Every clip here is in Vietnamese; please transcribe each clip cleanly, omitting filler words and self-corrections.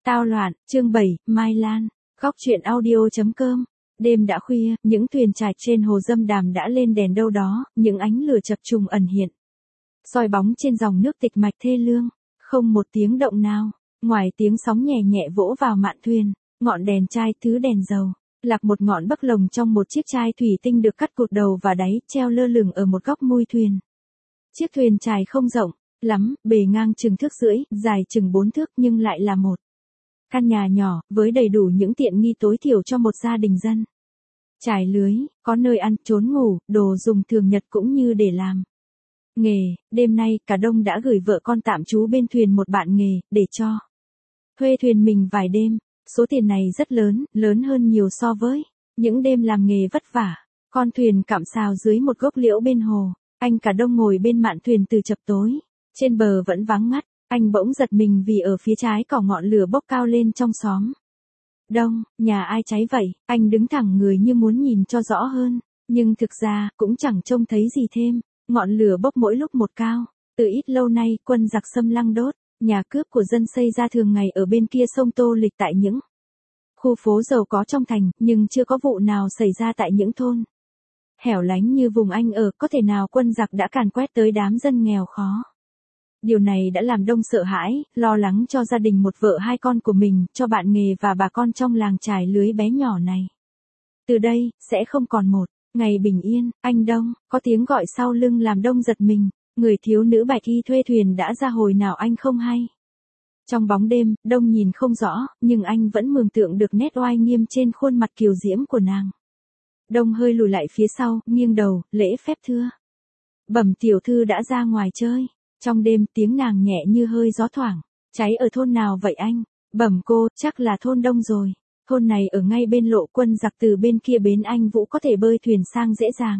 Tao loạn, chương 7, Mai Lan, góc truyện audio.com. Đêm đã khuya, những thuyền chài trên hồ Dâm Đàm đã lên đèn đâu đó, những ánh lửa chập trùng ẩn hiện. Soi bóng trên dòng nước tịch mạch thê lương, không một tiếng động nào, ngoài tiếng sóng nhẹ nhẹ vỗ vào mạn thuyền, ngọn đèn chai thứ đèn dầu, lạc một ngọn bắc lồng trong một chiếc chai thủy tinh được cắt cụt đầu và đáy, treo lơ lửng ở một góc mui thuyền. Chiếc thuyền chài không rộng lắm, bề ngang chừng thước rưỡi, dài chừng 4 thước nhưng lại là một căn nhà nhỏ, với đầy đủ những tiện nghi tối thiểu cho một gia đình dân. Trải lưới, có nơi ăn, trốn ngủ, đồ dùng thường nhật cũng như để làm nghề. Đêm nay, cả Đông đã gửi vợ con tạm trú bên thuyền một bạn nghề, để cho thuê thuyền mình vài đêm. Số tiền này rất lớn, lớn hơn nhiều so với những đêm làm nghề vất vả. Con thuyền cặm sào dưới một gốc liễu bên hồ. Anh cả Đông ngồi bên mạn thuyền từ chập tối. Trên bờ vẫn vắng ngắt. Anh bỗng giật mình vì ở phía trái có ngọn lửa bốc cao lên trong xóm. Đông, nhà ai cháy vậy? Anh đứng thẳng người như muốn nhìn cho rõ hơn. Nhưng thực ra, cũng chẳng trông thấy gì thêm. Ngọn lửa bốc mỗi lúc một cao. Từ ít lâu nay, quân giặc xâm lăng đốt. Nhà cướp của dân xây ra thường ngày ở bên kia sông Tô Lịch tại những khu phố giàu có trong thành, nhưng chưa có vụ nào xảy ra tại những thôn hẻo lánh như vùng anh ở. Có thể nào quân giặc đã càn quét tới đám dân nghèo khó? Điều này đã làm Đông sợ hãi, lo lắng cho gia đình một vợ hai con của mình, cho bạn nghề và bà con trong làng trải lưới bé nhỏ này. Từ đây, sẽ không còn một ngày bình yên. Anh Đông, có tiếng gọi sau lưng làm Đông giật mình. Người thiếu nữ bạch y thuê thuyền đã ra hồi nào anh không hay. Trong bóng đêm, Đông nhìn không rõ, nhưng anh vẫn mường tượng được nét oai nghiêm trên khuôn mặt kiều diễm của nàng. Đông hơi lùi lại phía sau, nghiêng đầu, lễ phép thưa. Bẩm tiểu thư đã ra ngoài chơi. Trong đêm, tiếng nàng nhẹ như hơi gió thoảng. Cháy ở thôn nào vậy anh? Bẩm cô, chắc là thôn Đông rồi. Thôn này ở ngay bên lộ, quân giặc từ bên kia bến Anh Vũ có thể bơi thuyền sang dễ dàng.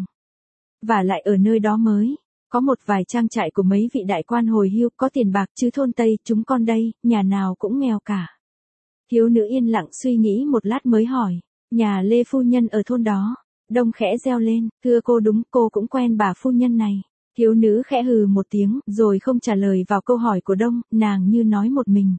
Và lại ở nơi đó mới có một vài trang trại của mấy vị đại quan hồi hưu, có tiền bạc, chứ thôn Tây chúng con đây, nhà nào cũng nghèo cả. Thiếu nữ yên lặng suy nghĩ một lát mới hỏi, nhà Lê phu nhân ở thôn đó. Đông khẽ reo lên, thưa cô, đúng, cô cũng quen bà phu nhân này. Thiếu nữ khẽ hừ một tiếng, rồi không trả lời vào câu hỏi của Đông, nàng như nói một mình.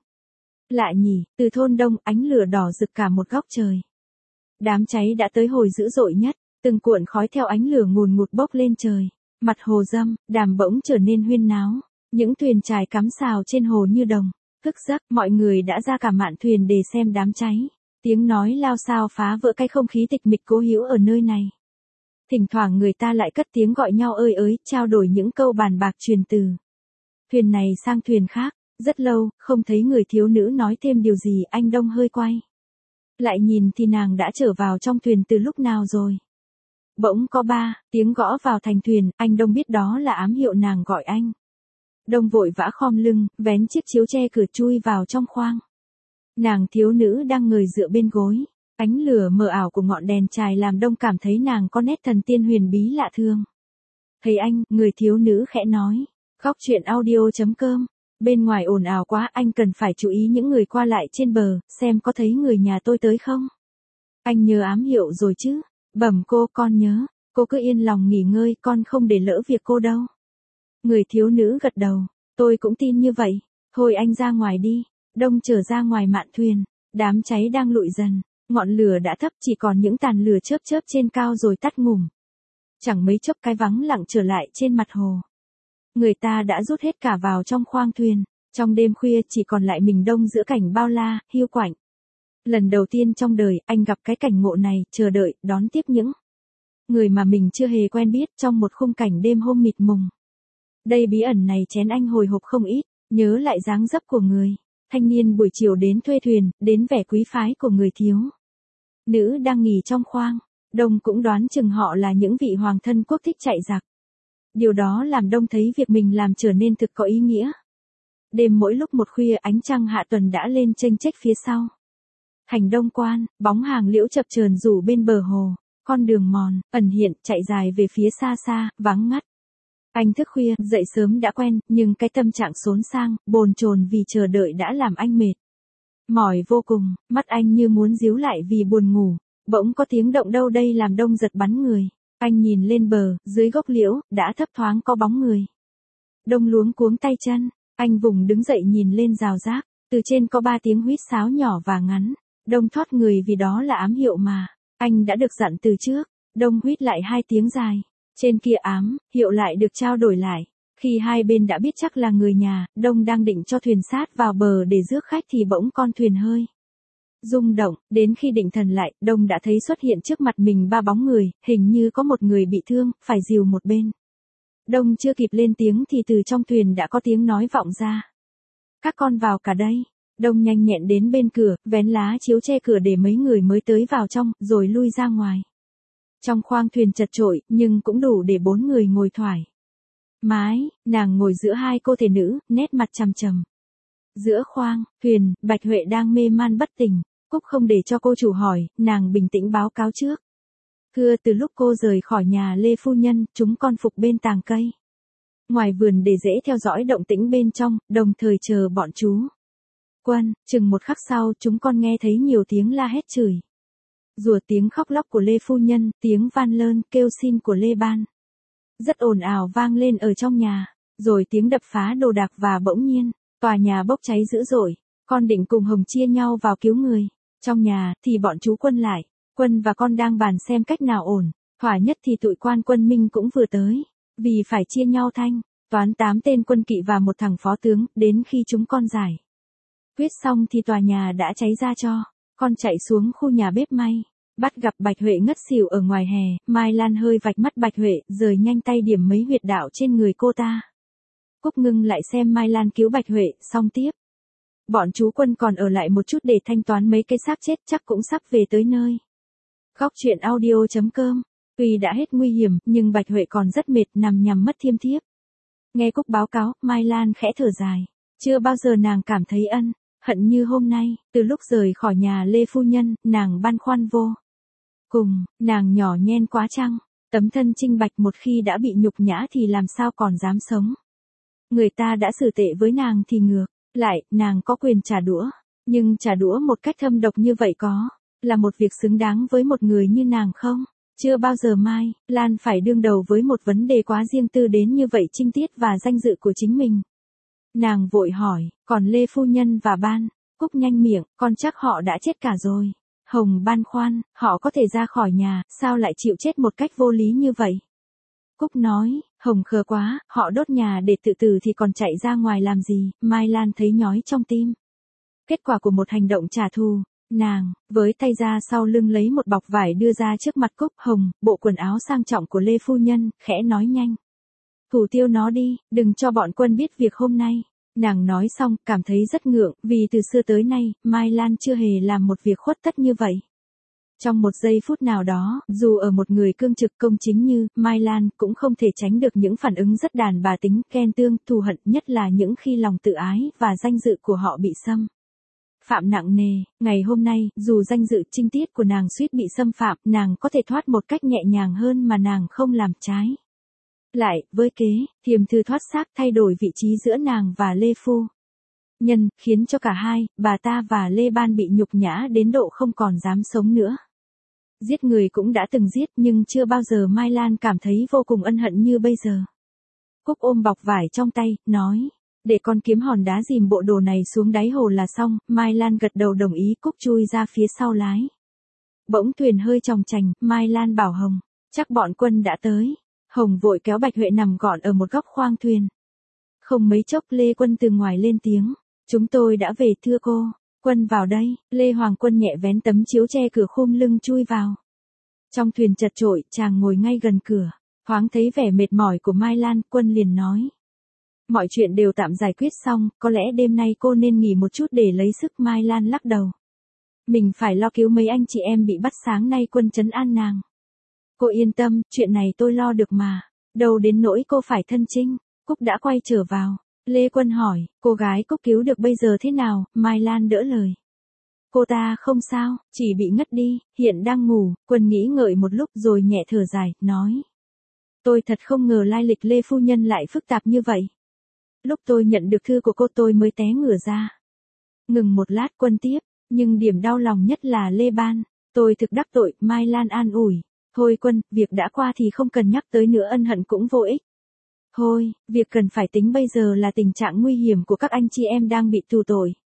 Lạ nhỉ, từ thôn Đông, ánh lửa đỏ rực cả một góc trời. Đám cháy đã tới hồi dữ dội nhất, từng cuộn khói theo ánh lửa ngùn ngụt bốc lên trời. Mặt hồ Dâm Đàm bỗng trở nên huyên náo, những thuyền chài cắm sào trên hồ như đồng. Thức giấc, mọi người đã ra cả mạn thuyền để xem đám cháy. Tiếng nói lao xao phá vỡ cái không khí tịch mịch cố hữu ở nơi này. Thỉnh thoảng người ta lại cất tiếng gọi nhau ơi ới, trao đổi những câu bàn bạc truyền từ thuyền này sang thuyền khác. Rất lâu, không thấy người thiếu nữ nói thêm điều gì. Anh Đông hơi quay lại nhìn thì nàng đã trở vào trong thuyền từ lúc nào rồi. Bỗng có 3 tiếng gõ vào thành thuyền, anh Đông biết đó là ám hiệu nàng gọi anh. Đông vội vã khom lưng, vén chiếc chiếu che cửa chui vào trong khoang. Nàng thiếu nữ đang ngồi dựa bên gối. Ánh lửa mờ ảo của ngọn đèn chài làm Đông cảm thấy nàng có nét thần tiên huyền bí lạ thường. Thấy anh, người thiếu nữ khẽ nói. Góc truyện audio.com. Bên ngoài ồn ào quá, anh cần phải chú ý những người qua lại trên bờ, xem có thấy người nhà tôi tới không. Anh nhớ ám hiệu rồi chứ? Bẩm cô, con nhớ. Cô cứ yên lòng nghỉ ngơi, con không để lỡ việc cô đâu. Người thiếu nữ gật đầu. Tôi cũng tin như vậy. Thôi anh ra ngoài đi. Đông trở ra ngoài mạn thuyền. Đám cháy đang lụi dần. Ngọn lửa đã thấp, chỉ còn những tàn lửa chớp chớp trên cao rồi tắt ngủm. Chẳng mấy chốc cái vắng lặng trở lại trên mặt hồ. Người ta đã rút hết cả vào trong khoang thuyền. Trong đêm khuya chỉ còn lại mình Đông giữa cảnh bao la, hiu quạnh. Lần đầu tiên trong đời, anh gặp cái cảnh ngộ này, chờ đợi, đón tiếp những người mà mình chưa hề quen biết trong một khung cảnh đêm hôm mịt mùng. Đây bí ẩn này chén anh hồi hộp không ít, nhớ lại dáng dấp của người thanh niên buổi chiều đến thuê thuyền, đến vẻ quý phái của người thiếu nữ đang nghỉ trong khoang. Đông cũng đoán chừng họ là những vị hoàng thân quốc thích chạy giặc. Điều đó làm Đông thấy việc mình làm trở nên thực có ý nghĩa. Đêm mỗi lúc một khuya, ánh trăng hạ tuần đã lên chênh chếch phía sau Thành Đông Quan, bóng hàng liễu chập chờn rủ bên bờ hồ, con đường mòn, ẩn hiện, chạy dài về phía xa xa, vắng ngắt. Anh thức khuya, dậy sớm đã quen, nhưng cái tâm trạng xốn sang, bồn chồn vì chờ đợi đã làm anh mệt mỏi vô cùng, mắt anh như muốn díu lại vì buồn ngủ. Bỗng có tiếng động đâu đây làm Đông giật bắn người. Anh nhìn lên bờ, dưới gốc liễu, đã thấp thoáng có bóng người. Đông luống cuống tay chân, anh vùng đứng dậy nhìn lên rào rác. Từ trên có 3 tiếng huýt sáo nhỏ và ngắn. Đông thoát người vì đó là ám hiệu mà. Anh đã được dặn từ trước. Đông huýt lại 2 tiếng dài. Trên kia ám, hiệu lại được trao đổi lại. Khi hai bên đã biết chắc là người nhà, Đông đang định cho thuyền sát vào bờ để rước khách thì bỗng con thuyền hơi rung động, đến khi định thần lại, Đông đã thấy xuất hiện trước mặt mình 3 bóng người, hình như có một người bị thương, phải dìu một bên. Đông chưa kịp lên tiếng thì từ trong thuyền đã có tiếng nói vọng ra. Các con vào cả đây. Đông nhanh nhẹn đến bên cửa, vén lá chiếu che cửa để mấy người mới tới vào trong, rồi lui ra ngoài. Trong khoang thuyền chật chội, nhưng cũng đủ để 4 người ngồi thoải mái, nàng ngồi giữa 2 cô thể nữ, nét mặt trầm trầm. Giữa khoang thuyền, Bạch Huệ đang mê man bất tỉnh. Cúc không để cho cô chủ hỏi, nàng bình tĩnh báo cáo trước. Thưa, từ lúc cô rời khỏi nhà Lê phu nhân, chúng con phục bên tàng cây ngoài vườn để dễ theo dõi động tĩnh bên trong, đồng thời chờ bọn chú Quân. Chừng một khắc sau, chúng con nghe thấy nhiều tiếng la hét chửi rủa, tiếng khóc lóc của Lê phu nhân, tiếng van lơn kêu xin của Lê Ban. Rất ồn ào vang lên ở trong nhà, rồi tiếng đập phá đồ đạc và bỗng nhiên, tòa nhà bốc cháy dữ dội. Con định cùng Hồng chia nhau vào cứu người. Trong nhà, thì bọn chú Quân lại. Quân và con đang bàn xem cách nào ổn. Thỏa nhất thì tụi quan Quân Minh cũng vừa tới. Vì phải chia nhau thanh toán 8 tên quân kỵ và một thằng phó tướng, đến khi chúng con giải quyết xong thì tòa nhà đã cháy ra cho. Con chạy xuống khu nhà bếp may. Bắt gặp Bạch Huệ ngất xỉu ở ngoài hè, Mai Lan hơi vạch mắt Bạch Huệ, rời nhanh tay điểm mấy huyệt đạo trên người cô ta. Cúc ngưng lại xem Mai Lan cứu Bạch Huệ, xong tiếp. Bọn chú Quân còn ở lại một chút để thanh toán mấy cái xác chết, chắc cũng sắp về tới nơi. Góc truyện audio.com. Tuy đã hết nguy hiểm, nhưng Bạch Huệ còn rất mệt, nằm nhằm mất thiêm thiếp. Nghe Cúc báo cáo, Mai Lan khẽ thở dài. Chưa bao giờ nàng cảm thấy hận như hôm nay. Từ lúc rời khỏi nhà Lê phu nhân, nàng băn khoăn vô cùng. Nàng nhỏ nhen quá chăng? Tấm thân trinh bạch một khi đã bị nhục nhã thì làm sao còn dám sống? Người ta đã xử tệ với nàng thì ngược lại, nàng có quyền trả đũa. Nhưng trả đũa một cách thâm độc như vậy có là một việc xứng đáng với một người như nàng không? Chưa bao giờ Mai Lan phải đương đầu với một vấn đề quá riêng tư đến như vậy, trinh tiết và danh dự của chính mình. Nàng vội hỏi, còn Lê phu nhân và Ban? Cúc nhanh miệng, con chắc họ đã chết cả rồi. Hồng băn khoăn, họ có thể ra khỏi nhà, sao lại chịu chết một cách vô lý như vậy? Cúc nói, Hồng khờ quá, họ đốt nhà để tự tử thì còn chạy ra ngoài làm gì? Mai Lan thấy nhói trong tim. Kết quả của một hành động trả thù. Nàng với tay ra sau lưng lấy một bọc vải đưa ra trước mặt Cúc. Hồng, bộ quần áo sang trọng của Lê phu nhân, khẽ nói nhanh. Thủ tiêu nó đi, đừng cho bọn Quân biết việc hôm nay. Nàng nói xong, cảm thấy rất ngượng, vì từ xưa tới nay, Mai Lan chưa hề làm một việc khuất tất như vậy. Trong một giây phút nào đó, dù ở một người cương trực công chính như Mai Lan, cũng không thể tránh được những phản ứng rất đàn bà tính, ghen tương, thù hận, nhất là những khi lòng tự ái và danh dự của họ bị xâm phạm nặng nề. Ngày hôm nay, dù danh dự trinh tiết của nàng suýt bị xâm phạm, nàng có thể thoát một cách nhẹ nhàng hơn mà nàng không làm trái lại với kế thiềm thư thoát xác, thay đổi vị trí giữa nàng và Lê phu nhân, khiến cho cả hai, bà ta và Lê Ban bị nhục nhã đến độ không còn dám sống nữa. Giết người cũng đã từng giết, nhưng chưa bao giờ Mai Lan cảm thấy vô cùng ân hận như bây giờ. Cúc ôm bọc vải trong tay, nói, để con kiếm hòn đá dìm bộ đồ này xuống đáy hồ là xong. Mai Lan gật đầu đồng ý. Cúc chui ra phía sau lái. Bỗng thuyền hơi chòng chành, Mai Lan bảo Hồng, chắc bọn Quân đã tới. Hồng vội kéo Bạch Huệ nằm gọn ở một góc khoang thuyền. Không mấy chốc Lê Quân từ ngoài lên tiếng, chúng tôi đã về thưa cô. Quân vào đây. Lê Hoàng Quân nhẹ vén tấm chiếu che cửa khum lưng chui vào. Trong thuyền chật chội, chàng ngồi ngay gần cửa. Thoáng thấy vẻ mệt mỏi của Mai Lan, Quân liền nói, mọi chuyện đều tạm giải quyết xong, có lẽ đêm nay cô nên nghỉ một chút để lấy sức. Mai Lan lắc đầu. Mình phải lo cứu mấy anh chị em bị bắt sáng nay. Quân trấn an nàng. Cô yên tâm, chuyện này tôi lo được mà. Đâu đến nỗi cô phải thân chinh. Cúc đã quay trở vào. Lê Quân hỏi, cô gái Cúc cứu được bây giờ thế nào? Mai Lan đỡ lời. Cô ta không sao, chỉ bị ngất đi, hiện đang ngủ. Quân nghĩ ngợi một lúc rồi nhẹ thở dài, nói. Tôi thật không ngờ lai lịch Lê phu nhân lại phức tạp như vậy. Lúc tôi nhận được thư của cô tôi mới té ngửa ra. Ngừng một lát Quân tiếp, nhưng điểm đau lòng nhất là Lê Ban. Tôi thực đắc tội. Mai Lan an ủi. Thôi Quân, việc đã qua thì không cần nhắc tới nữa, ân hận cũng vô ích. Thôi, việc cần phải tính bây giờ là tình trạng nguy hiểm của các anh chị em đang bị tù tội.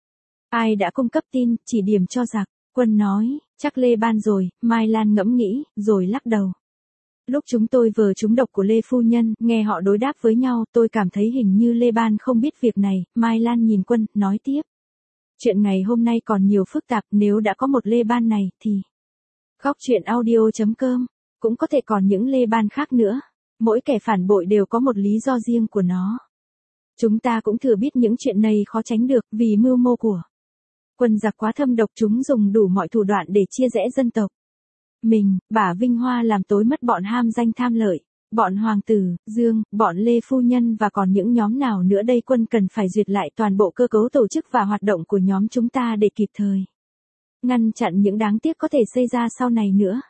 Ai đã cung cấp tin, chỉ điểm cho giặc? Quân nói, chắc Lê Ban rồi. Mai Lan ngẫm nghĩ, rồi lắc đầu. Lúc chúng tôi vừa trúng độc của Lê Phu Nhân, nghe họ đối đáp với nhau, tôi cảm thấy hình như Lê Ban không biết việc này. Mai Lan nhìn Quân, nói tiếp. Chuyện ngày hôm nay còn nhiều phức tạp, nếu đã có một Lê Ban này, thì... Góc truyện audio.com, cũng có thể còn những Lê Ban khác nữa. Mỗi kẻ phản bội đều có một lý do riêng của nó. Chúng ta cũng thừa biết những chuyện này khó tránh được, vì mưu mô của quân giặc quá thâm độc, chúng dùng đủ mọi thủ đoạn để chia rẽ dân tộc. Mình, bả vinh hoa làm tối mất bọn ham danh tham lợi, bọn Hoàng tử, Dương, bọn Lê Phu Nhân và còn những nhóm nào nữa đây. Quân cần phải duyệt lại toàn bộ cơ cấu tổ chức và hoạt động của nhóm chúng ta để kịp thời ngăn chặn những đáng tiếc có thể xảy ra sau này nữa.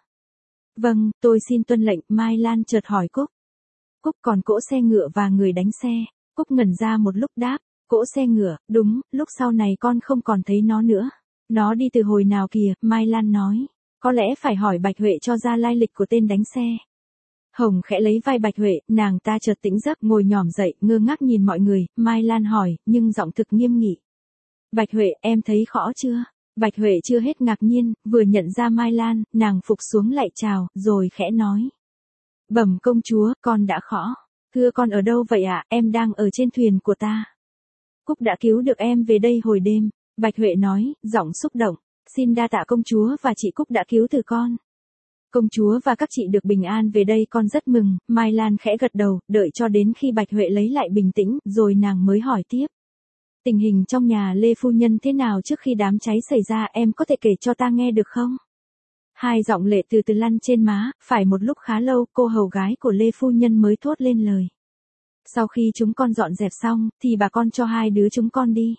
Vâng, tôi xin tuân lệnh. Mai Lan chợt hỏi Cúc. Cúc còn cỗ xe ngựa và người đánh xe. Cúc ngẩn ra một lúc đáp. Cỗ xe ngựa, đúng, lúc sau này con không còn thấy nó nữa. Nó đi từ hồi nào kìa? Mai Lan nói. Có lẽ phải hỏi Bạch Huệ cho ra lai lịch của tên đánh xe. Hồng khẽ lấy vai Bạch Huệ, nàng ta chợt tỉnh giấc, ngồi nhỏm dậy, ngơ ngác nhìn mọi người. Mai Lan hỏi, nhưng giọng thực nghiêm nghị. Bạch Huệ, em thấy khó chưa? Bạch Huệ chưa hết ngạc nhiên, vừa nhận ra Mai Lan, nàng phục xuống lại chào, rồi khẽ nói. Bẩm công chúa, con đã khó. Thưa con ở đâu vậy ạ? Em đang ở trên thuyền của ta. Cúc đã cứu được em về đây hồi đêm. Bạch Huệ nói, giọng xúc động. Xin đa tạ công chúa và chị Cúc đã cứu từ con. Công chúa và các chị được bình an về đây con rất mừng. Mai Lan khẽ gật đầu, đợi cho đến khi Bạch Huệ lấy lại bình tĩnh, rồi nàng mới hỏi tiếp. Tình hình trong nhà Lê Phu Nhân thế nào trước khi đám cháy xảy ra, em có thể kể cho ta nghe được không? Hai giọng lệ từ từ lăn trên má, phải một lúc khá lâu, cô hầu gái của Lê Phu Nhân mới thốt lên lời. Sau khi chúng con dọn dẹp xong, thì bà con cho hai đứa chúng con đi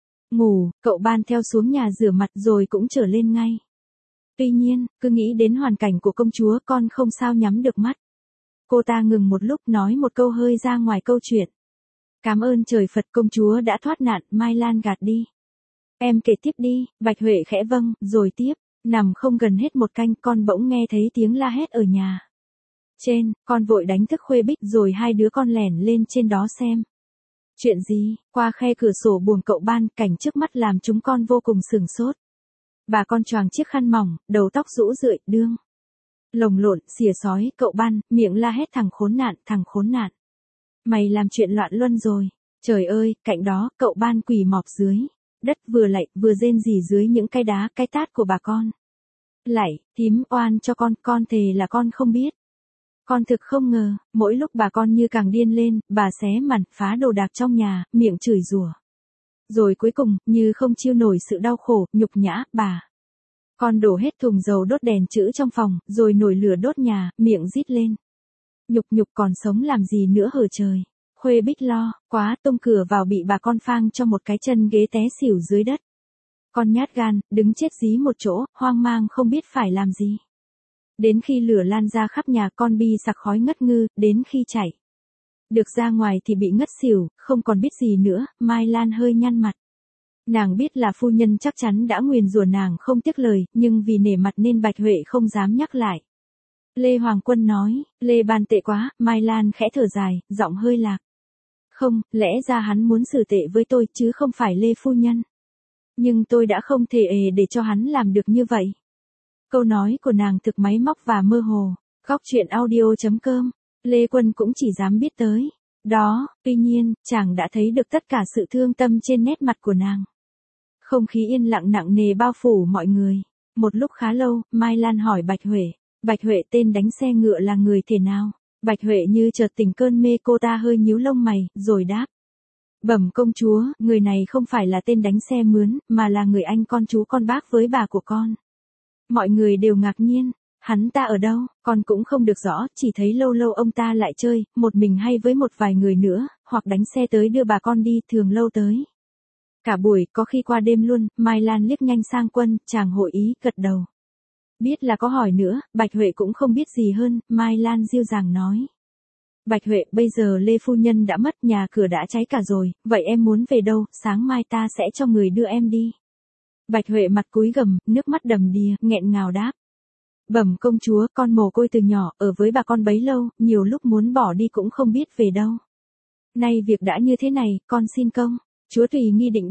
ngủ. Cậu Ban theo xuống nhà rửa mặt rồi cũng trở lên ngay. Tuy nhiên, cứ nghĩ đến hoàn cảnh của công chúa, con không sao nhắm được mắt. Cô ta ngừng một lúc, nói một câu hơi ra ngoài câu chuyện. Cảm ơn trời Phật, công chúa đã thoát nạn. Mai Lan gạt đi. Em kể tiếp đi. Bạch Huệ khẽ vâng, rồi tiếp. Nằm không gần hết một canh, con bỗng nghe thấy tiếng la hét ở nhà trên. Con vội đánh thức Khuê Bích, rồi hai đứa con lẻn lên trên đó xem. Chuyện gì? Qua khe cửa sổ buồng cậu Ban, cảnh trước mắt làm chúng con vô cùng sửng sốt. Bà con choàng chiếc khăn mỏng, đầu tóc rũ rượi, đương lồng lộn, xỉa xói. Cậu Ban, miệng la hét, thằng khốn nạn, thằng khốn nạn. Mày làm chuyện loạn luân rồi. Trời ơi, cạnh đó, cậu Ban quỳ mọp dưới đất, vừa lạy, vừa rên rỉ dưới những cái đá, cái tát của bà con. Lạy, thím oan cho con thề là con không biết. Con thực không ngờ, mỗi lúc bà con như càng điên lên, bà xé màn, phá đồ đạc trong nhà, miệng chửi rủa. Rồi cuối cùng, như không chịu nổi sự đau khổ, nhục nhã, bà con đổ hết thùng dầu đốt đèn chữ trong phòng, rồi nổi lửa đốt nhà, miệng rít lên. Nhục còn sống làm gì nữa hở trời. Khuê Bích lo quá, tung cửa vào bị bà con phang cho một cái chân ghế té xỉu dưới đất. Con nhát gan, đứng chết dí một chỗ, hoang mang không biết phải làm gì. Đến khi lửa lan ra khắp nhà, con bi sặc khói ngất ngư, đến khi chạy được ra ngoài thì bị ngất xỉu, không còn biết gì nữa. Mai Lan hơi nhăn mặt. Nàng biết là phu nhân chắc chắn đã nguyền rủa nàng không tiếc lời, nhưng vì nể mặt nên Bạch Huệ không dám nhắc lại. Lê Hoàng Quân nói, Lê Ban tệ quá. Mai Lan khẽ thở dài, giọng hơi lạc. Không, lẽ ra hắn muốn xử tệ với tôi, chứ không phải Lê Phu Nhân. Nhưng tôi đã không thể để cho hắn làm được như vậy. Câu nói của nàng thực máy móc và mơ hồ. Góc truyện audio.com, Lê Quân cũng chỉ dám biết tới đó. Tuy nhiên, chàng đã thấy được tất cả sự thương tâm trên nét mặt của nàng. Không khí yên lặng nặng nề bao phủ mọi người. Một lúc khá lâu, Mai Lan hỏi Bạch Huệ. Bạch Huệ, tên đánh xe ngựa là người thế nào? Bạch Huệ như chợt tỉnh cơn mê, cô ta hơi nhíu lông mày, rồi đáp. Bẩm công chúa, người này không phải là tên đánh xe mướn, mà là người anh con chú con bác với bà của con. Mọi người đều ngạc nhiên. Hắn ta ở đâu? Con cũng không được rõ, chỉ thấy lâu lâu ông ta lại chơi, một mình hay với một vài người nữa, hoặc đánh xe tới đưa bà con đi, thường lâu tới cả buổi, có khi qua đêm luôn. Mai Lan liếc nhanh sang Quân, chàng hội ý, gật đầu. Biết là có hỏi nữa, Bạch Huệ cũng không biết gì hơn. Mai Lan dịu dàng nói. Bạch Huệ, bây giờ Lê Phu Nhân đã mất, nhà cửa đã cháy cả rồi, vậy em muốn về đâu? Sáng mai ta sẽ cho người đưa em đi. Bạch Huệ mặt cúi gằm, nước mắt đầm đìa, nghẹn ngào đáp. Bẩm công chúa, con mồ côi từ nhỏ, ở với bà con bấy lâu, nhiều lúc muốn bỏ đi cũng không biết về đâu. Nay việc đã như thế này, con xin công chúa tùy nghi định đoạt.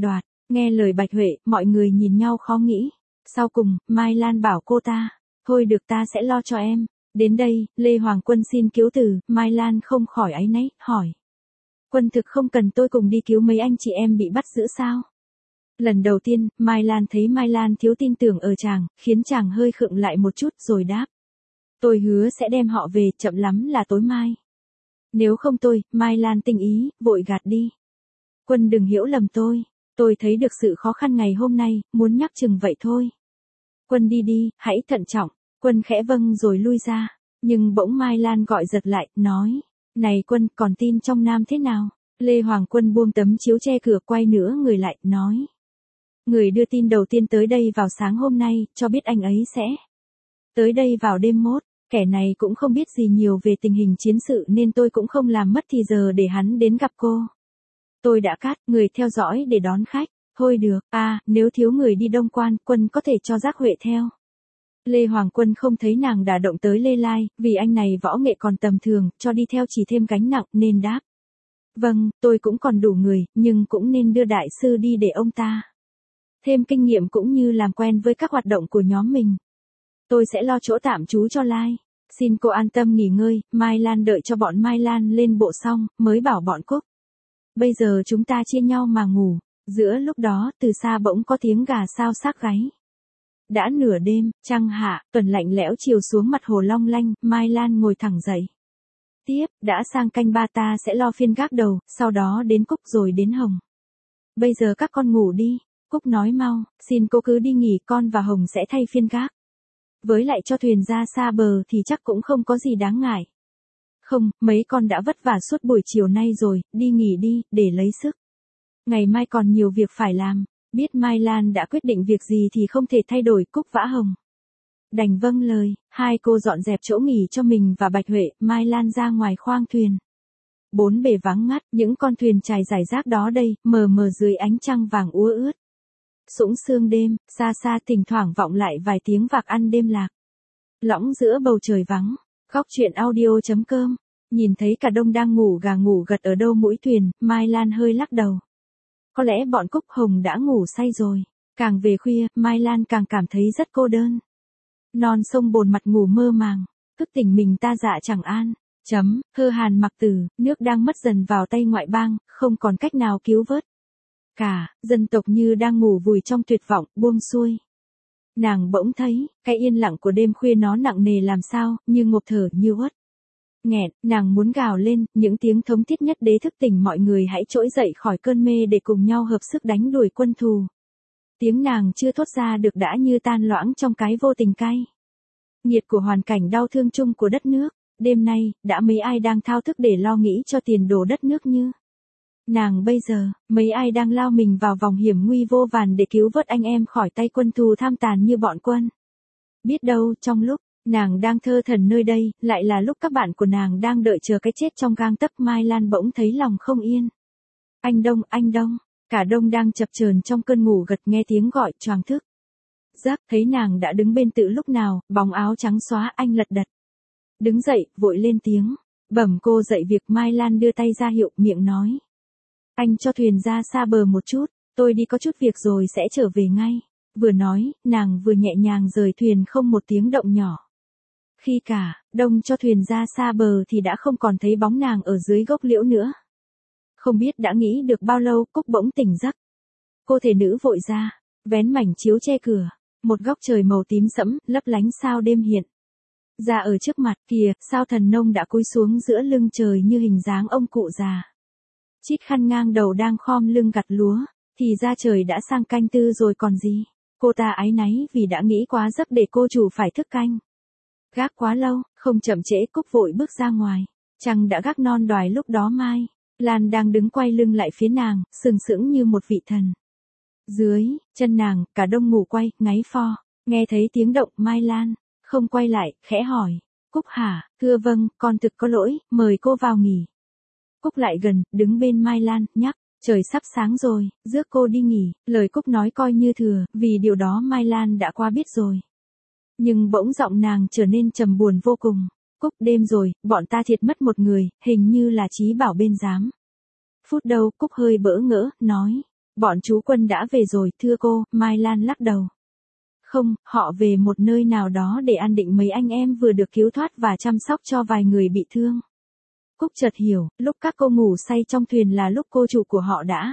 Nghe lời Bạch Huệ, mọi người nhìn nhau khó nghĩ. Sau cùng, Mai Lan bảo cô ta, thôi được ta sẽ lo cho em. Đến đây, Lê Hoàng Quân xin cứu từ, Mai Lan không khỏi áy náy, hỏi. Quân thực không cần tôi cùng đi cứu mấy anh chị em bị bắt giữ sao? Lần đầu tiên, Mai Lan thấy Mai Lan thiếu tin tưởng ở chàng, khiến chàng hơi khựng lại một chút rồi đáp. Tôi hứa sẽ đem họ về, chậm lắm là tối mai. Nếu không tôi, Mai Lan tinh ý, vội gạt đi. Quân đừng hiểu lầm tôi thấy được sự khó khăn ngày hôm nay, muốn nhắc chừng vậy thôi. Quân đi đi, hãy thận trọng. Quân khẽ vâng rồi lui ra, nhưng bỗng Mai Lan gọi giật lại, nói. Này Quân, còn tin trong Nam thế nào? Lê Hoàng Quân buông tấm chiếu che cửa quay nửa người lại, nói. Người đưa tin đầu tiên tới đây vào sáng hôm nay, cho biết anh ấy sẽ tới đây vào đêm mốt. Kẻ này cũng không biết gì nhiều về tình hình chiến sự nên tôi cũng không làm mất thì giờ để hắn đến gặp cô. Tôi đã cắt người theo dõi để đón khách. Thôi được, nếu thiếu người đi Đông Quan, Quân có thể cho Giác Huệ theo. Lê Hoàng Quân không thấy nàng đả động tới Lê Lai, vì anh này võ nghệ còn tầm thường, cho đi theo chỉ thêm gánh nặng, nên đáp. Vâng, tôi cũng còn đủ người, nhưng cũng nên đưa đại sư đi để ông ta thêm kinh nghiệm cũng như làm quen với các hoạt động của nhóm mình. Tôi sẽ lo chỗ tạm trú cho Lai. Xin cô an tâm nghỉ ngơi, Mai Lan đợi cho bọn Mai Lan lên bộ xong, mới bảo bọn Cúc. Bây giờ chúng ta chia nhau mà ngủ. Giữa lúc đó, từ xa bỗng có tiếng gà sao xác gáy. Đã nửa đêm, trăng hạ, tuần lạnh lẽo chiều xuống mặt hồ long lanh, Mai Lan ngồi thẳng dậy. Tiếp, đã sang canh ba ta sẽ lo phiên gác đầu, sau đó đến Cúc rồi đến Hồng. Bây giờ các con ngủ đi. Cúc nói mau, xin cô cứ đi nghỉ, con và Hồng sẽ thay phiên gác. Với lại cho thuyền ra xa bờ thì chắc cũng không có gì đáng ngại. Không, mấy con đã vất vả suốt buổi chiều nay rồi, đi nghỉ đi, để lấy sức. Ngày mai còn nhiều việc phải làm. Biết Mai Lan đã quyết định việc gì thì không thể thay đổi. Cúc vã Hồng đành vâng lời, hai cô dọn dẹp chỗ nghỉ cho mình và Bạch Huệ, Mai Lan ra ngoài khoang thuyền. Bốn bề vắng ngắt, những con thuyền trải rải rác đó đây, mờ mờ dưới ánh trăng vàng úa ướt. Sũng sương đêm, xa xa thỉnh thoảng vọng lại vài tiếng vạc ăn đêm lạc. Lõng giữa bầu trời vắng, Góc Truyện Audio.com. Nhìn thấy cả đông đang ngủ gà ngủ gật ở đâu mũi thuyền, Mai Lan hơi lắc đầu. Có lẽ bọn Cúc Hồng đã ngủ say rồi. Càng về khuya, Mai Lan càng cảm thấy rất cô đơn. Non sông bồn mặt ngủ mơ màng, thức tỉnh mình ta dạ chẳng an. Hơ Hàn Mặc Tử, nước đang mất dần vào tay ngoại bang, không còn cách nào cứu vớt. Cả, dân tộc như đang ngủ vùi trong tuyệt vọng, buông xuôi. Nàng bỗng thấy, cái yên lặng của đêm khuya nó nặng nề làm sao, như ngộp thở, như uất. Nghẹn, nàng muốn gào lên, những tiếng thống thiết nhất đế thức tỉnh mọi người hãy trỗi dậy khỏi cơn mê để cùng nhau hợp sức đánh đuổi quân thù. Tiếng nàng chưa thốt ra được đã như tan loãng trong cái vô tình cay. Nhiệt của hoàn cảnh đau thương chung của đất nước, đêm nay, đã mấy ai đang thao thức để lo nghĩ cho tiền đồ đất nước như nàng bây giờ, mấy ai đang lao mình vào vòng hiểm nguy vô vàn để cứu vớt anh em khỏi tay quân thù tham tàn như bọn Quân. Biết đâu, trong lúc nàng đang thơ thẩn nơi đây, lại là lúc các bạn của nàng đang đợi chờ cái chết trong gang tấc. Mai Lan bỗng thấy lòng không yên. Anh Đông, cả đông đang chập chờn trong cơn ngủ gật nghe tiếng gọi choàng thức. Giấc thấy nàng đã đứng bên tự lúc nào, bóng áo trắng xóa, anh lật đật. Đứng dậy, vội lên tiếng, bẩm cô dậy việc. Mai Lan đưa tay ra hiệu, miệng nói. Anh cho thuyền ra xa bờ một chút, tôi đi có chút việc rồi sẽ trở về ngay. Vừa nói, nàng vừa nhẹ nhàng rời thuyền không một tiếng động nhỏ. Khi cả, đông cho thuyền ra xa bờ thì đã không còn thấy bóng nàng ở dưới gốc liễu nữa. Không biết đã nghĩ được bao lâu, Cúc bỗng tỉnh giấc. Cô thể nữ vội ra, vén mảnh chiếu che cửa, một góc trời màu tím sẫm, lấp lánh sao đêm hiện. Ra ở trước mặt kìa, sao thần nông đã cúi xuống giữa lưng trời như hình dáng ông cụ già. Chít khăn ngang đầu đang khom lưng gặt lúa, thì ra trời đã sang canh tư rồi còn gì. Cô ta áy náy vì đã nghĩ quá giấc để cô chủ phải thức canh. Gác quá lâu, không chậm trễ, Cúc vội bước ra ngoài. Trăng đã gác non đoài lúc đó. Mai Lan đang đứng quay lưng lại phía nàng, sừng sững như một vị thần. Dưới chân nàng, cả đông ngủ quay, ngáy pho. Nghe thấy tiếng động, Mai Lan không quay lại, khẽ hỏi. Cúc hả? Thưa vâng, con thực có lỗi, mời cô vào nghỉ. Cúc lại gần, đứng bên Mai Lan, nhắc. Trời sắp sáng rồi, rước cô đi nghỉ. Lời Cúc nói coi như thừa, vì điều đó Mai Lan đã qua biết rồi. Nhưng bỗng giọng nàng trở nên trầm buồn vô cùng. Cúc, đêm rồi, bọn ta thiệt mất một người, hình như là Chí Bảo bên giám. Phút đầu, Cúc hơi bỡ ngỡ, nói. Bọn chú Quân đã về rồi, thưa cô, Mai Lan lắc đầu. Không, họ về một nơi nào đó để an định mấy anh em vừa được cứu thoát và chăm sóc cho vài người bị thương. Cúc chợt hiểu, lúc các cô ngủ say trong thuyền là lúc cô chủ của họ đã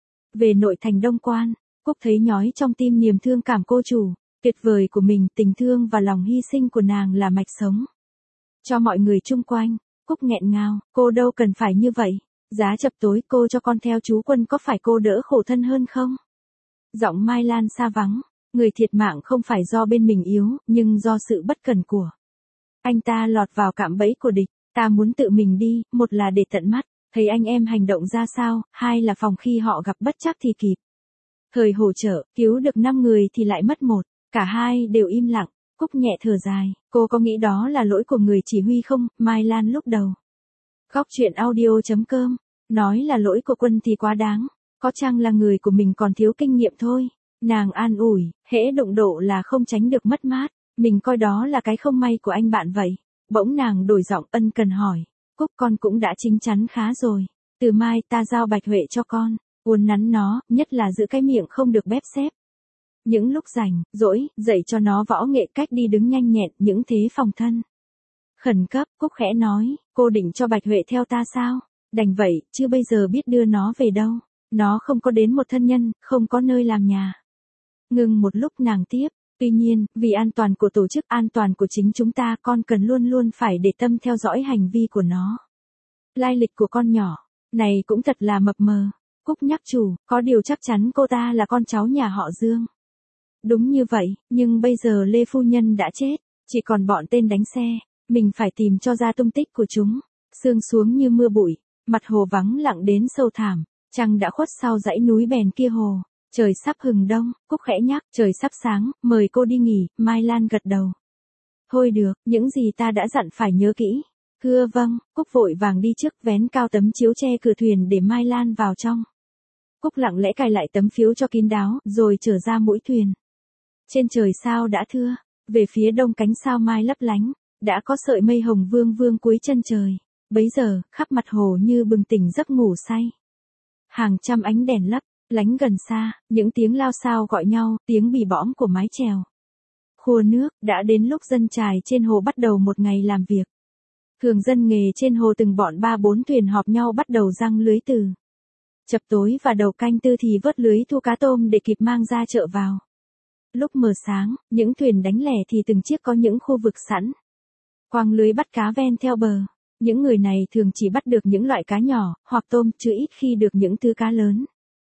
về nội thành Đông Quan. Cúc thấy nhói trong tim niềm thương cảm cô chủ tuyệt vời của mình, tình thương và lòng hy sinh của nàng là mạch sống cho mọi người chung quanh. Cúc nghẹn ngào, cô đâu cần phải như vậy. Giá chập tối cô cho con theo chú Quân có phải cô đỡ khổ thân hơn không? Giọng Mai Lan xa vắng, người thiệt mạng không phải do bên mình yếu, nhưng do sự bất cẩn của anh ta lọt vào cạm bẫy của địch. Ta muốn tự mình đi, một là để tận mắt thấy anh em hành động ra sao, hai là phòng khi họ gặp bất trắc thì kịp thời hỗ trợ, cứu được 5 người thì lại mất một. Cả hai đều im lặng. Cúc nhẹ thở dài, cô có nghĩ đó là lỗi của người chỉ huy không? Mai Lan lúc đầu. Góc truyện audio.com, nói là lỗi của Quân thì quá đáng, có chăng là người của mình còn thiếu kinh nghiệm thôi. Nàng an ủi, hễ đụng độ là không tránh được mất mát, mình coi đó là cái không may của anh bạn vậy. Bỗng nàng đổi giọng ân cần hỏi, Cúc con cũng đã chín chắn khá rồi, từ mai ta giao Bạch Huệ cho con, uốn nắn nó, nhất là giữ cái miệng không được bép xép. Những lúc rảnh, rỗi, dạy cho nó võ nghệ cách đi đứng nhanh nhẹn, những thế phòng thân. Khẩn cấp, Cúc khẽ nói, cô định cho Bạch Huệ theo ta sao? Đành vậy, chứ bây giờ biết đưa nó về đâu. Nó không có đến một thân nhân, không có nơi làm nhà. Ngừng một lúc nàng tiếp, tuy nhiên, vì an toàn của tổ chức, an toàn của chính chúng ta, con cần luôn luôn phải để tâm theo dõi hành vi của nó. Lai lịch của con nhỏ này cũng thật là mập mờ. Cúc nhắc chủ, có điều chắc chắn cô ta là con cháu nhà họ Dương. Đúng như vậy, nhưng bây giờ Lê Phu Nhân đã chết, chỉ còn bọn tên đánh xe, mình phải tìm cho ra tung tích của chúng. Sương xuống như mưa bụi, mặt hồ vắng lặng đến sâu thẳm, trăng đã khuất sau dãy núi bèn kia hồ, trời sắp hừng đông. Cúc khẽ nhắc, trời sắp sáng, mời cô đi nghỉ. Mai Lan gật đầu. Thôi được, những gì ta đã dặn phải nhớ kỹ. Thưa vâng. Cúc vội vàng đi trước vén cao tấm chiếu che cửa thuyền để Mai Lan vào trong. Cúc lặng lẽ cài lại tấm phiếu cho kín đáo, rồi trở ra mũi thuyền. Trên trời sao đã thưa, về phía đông cánh sao mai lấp lánh, đã có sợi mây hồng vương vương cuối chân trời. Bấy giờ, khắp mặt hồ như bừng tỉnh giấc ngủ say. Hàng trăm ánh đèn lấp lánh gần xa, những tiếng lao xao gọi nhau, tiếng bì bõm của mái chèo. Khua nước, đã đến lúc dân chài trên hồ bắt đầu một ngày làm việc. Thường dân nghề trên hồ từng bọn 3-4 thuyền họp nhau bắt đầu giăng lưới từ chập tối và đầu canh tư thì vớt lưới thu cá tôm để kịp mang ra chợ vào. Lúc mờ sáng, những thuyền đánh lẻ thì từng chiếc có những khu vực sẵn quăng lưới bắt cá ven theo bờ. Những người này thường chỉ bắt được những loại cá nhỏ, hoặc tôm, chứ ít khi được những thứ cá lớn.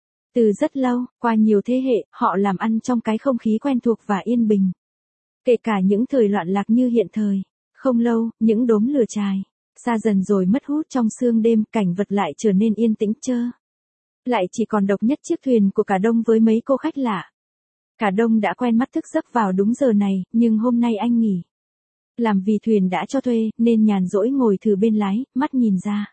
Từ rất lâu, qua nhiều thế hệ, họ làm ăn trong cái không khí quen thuộc và yên bình. Kể cả những thời loạn lạc như hiện thời. Không lâu, những đốm lửa chài xa dần rồi mất hút trong sương đêm, cảnh vật lại trở nên yên tĩnh trơ. Lại chỉ còn độc nhất chiếc thuyền của Cả Đông với mấy cô khách lạ. Cả Đông đã quen mắt thức giấc vào đúng giờ này, nhưng hôm nay anh nghỉ làm vì thuyền đã cho thuê, nên nhàn rỗi ngồi thử bên lái, mắt nhìn ra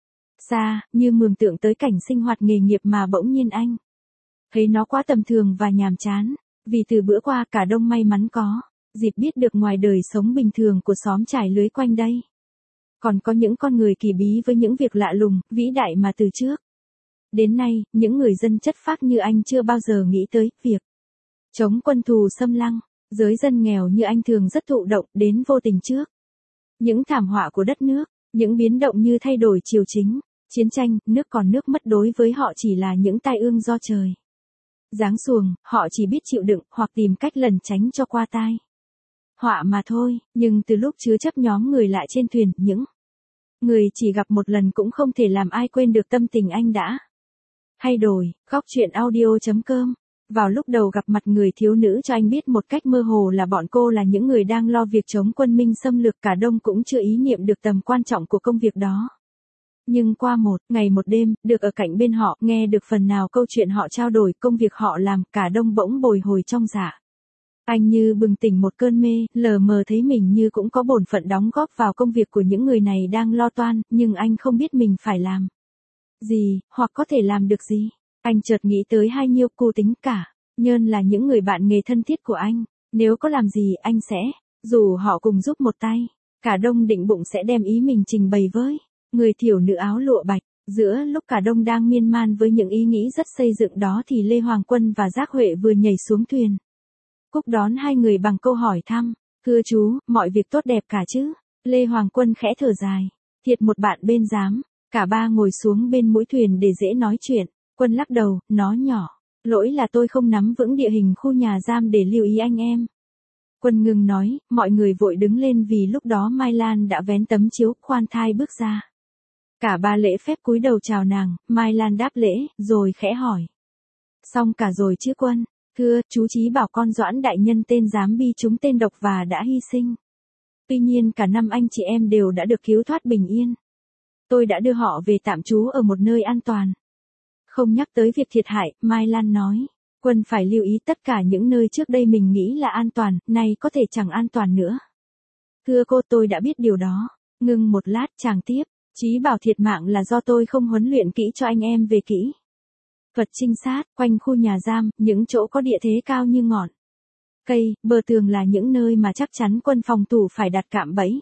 xa, như mường tượng tới cảnh sinh hoạt nghề nghiệp mà bỗng nhiên anh thấy nó quá tầm thường và nhàm chán. Vì từ bữa qua Cả Đông may mắn có dịp biết được ngoài đời sống bình thường của xóm trải lưới quanh đây, còn có những con người kỳ bí với những việc lạ lùng, vĩ đại mà từ trước đến nay, những người dân chất phác như anh chưa bao giờ nghĩ tới. Việc chống quân thù xâm lăng, giới dân nghèo như anh thường rất thụ động đến vô tình trước những thảm họa của đất nước, những biến động như thay đổi triều chính, chiến tranh, nước còn nước mất đối với họ chỉ là những tai ương do trời giáng xuồng, họ chỉ biết chịu đựng hoặc tìm cách lẩn tránh cho qua tai họa mà thôi. Nhưng từ lúc chứa chấp nhóm người lạ trên thuyền, những người chỉ gặp một lần cũng không thể làm ai quên được tâm tình anh đã thay đổi. Góc truyện audio.com, vào lúc đầu gặp mặt người thiếu nữ cho anh biết một cách mơ hồ là bọn cô là những người đang lo việc chống quân Minh xâm lược. Cả Đông cũng chưa ý niệm được tầm quan trọng của công việc đó. Nhưng qua một ngày một đêm, được ở cạnh bên họ, nghe được phần nào câu chuyện họ trao đổi, công việc họ làm, Cả Đông bỗng bồi hồi trong dạ. Anh như bừng tỉnh một cơn mê, lờ mờ thấy mình như cũng có bổn phận đóng góp vào công việc của những người này đang lo toan, nhưng anh không biết mình phải làm gì, hoặc có thể làm được gì. Anh chợt nghĩ tới hai Nhiêu, Cô Tính, Cả Nhơn là những người bạn nghề thân thiết của anh. Nếu có làm gì, anh sẽ rủ họ cùng giúp một tay. Cả Đông định bụng sẽ đem ý mình trình bày với người thiểu nữ áo lụa bạch, Giữa lúc cả đông đang miên man với những ý nghĩ rất xây dựng đó thì Lê Hoàng Quân và Giác Huệ vừa nhảy xuống thuyền. Cúc đón hai người bằng câu hỏi thăm, thưa chú, mọi việc tốt đẹp cả chứ? Lê Hoàng Quân khẽ thở dài, thiệt một bạn bên dám. Cả ba ngồi xuống bên mũi thuyền để dễ nói chuyện. Quân lắc đầu, nói nhỏ, lỗi là tôi không nắm vững địa hình khu nhà giam để lưu ý anh em. Quân ngừng nói, mọi người vội đứng lên vì lúc đó Mai Lan đã vén tấm chiếu, khoan thai bước ra. Cả ba lễ phép cúi đầu chào nàng, Mai Lan đáp lễ, rồi khẽ hỏi. Xong cả rồi chứ Quân? Thưa, chú Chí bảo con Doãn đại nhân tên Giám Bi trúng tên độc và đã hy sinh. Tuy nhiên cả năm anh chị em đều đã được cứu thoát bình yên. Tôi đã đưa họ về tạm trú ở một nơi an toàn. Không nhắc tới việc thiệt hại, Mai Lan nói. Quân phải lưu ý tất cả những nơi trước đây mình nghĩ là an toàn, nay có thể chẳng an toàn nữa. Thưa cô, tôi đã biết điều đó. Ngưng một lát, chàng tiếp. Chí bảo thiệt mạng là do tôi không huấn luyện kỹ cho anh em về kỹ thuật trinh sát. Quanh khu nhà giam, những chỗ có địa thế cao như ngọn cây, bờ tường là những nơi mà chắc chắn quân phòng thủ phải đặt cạm bẫy.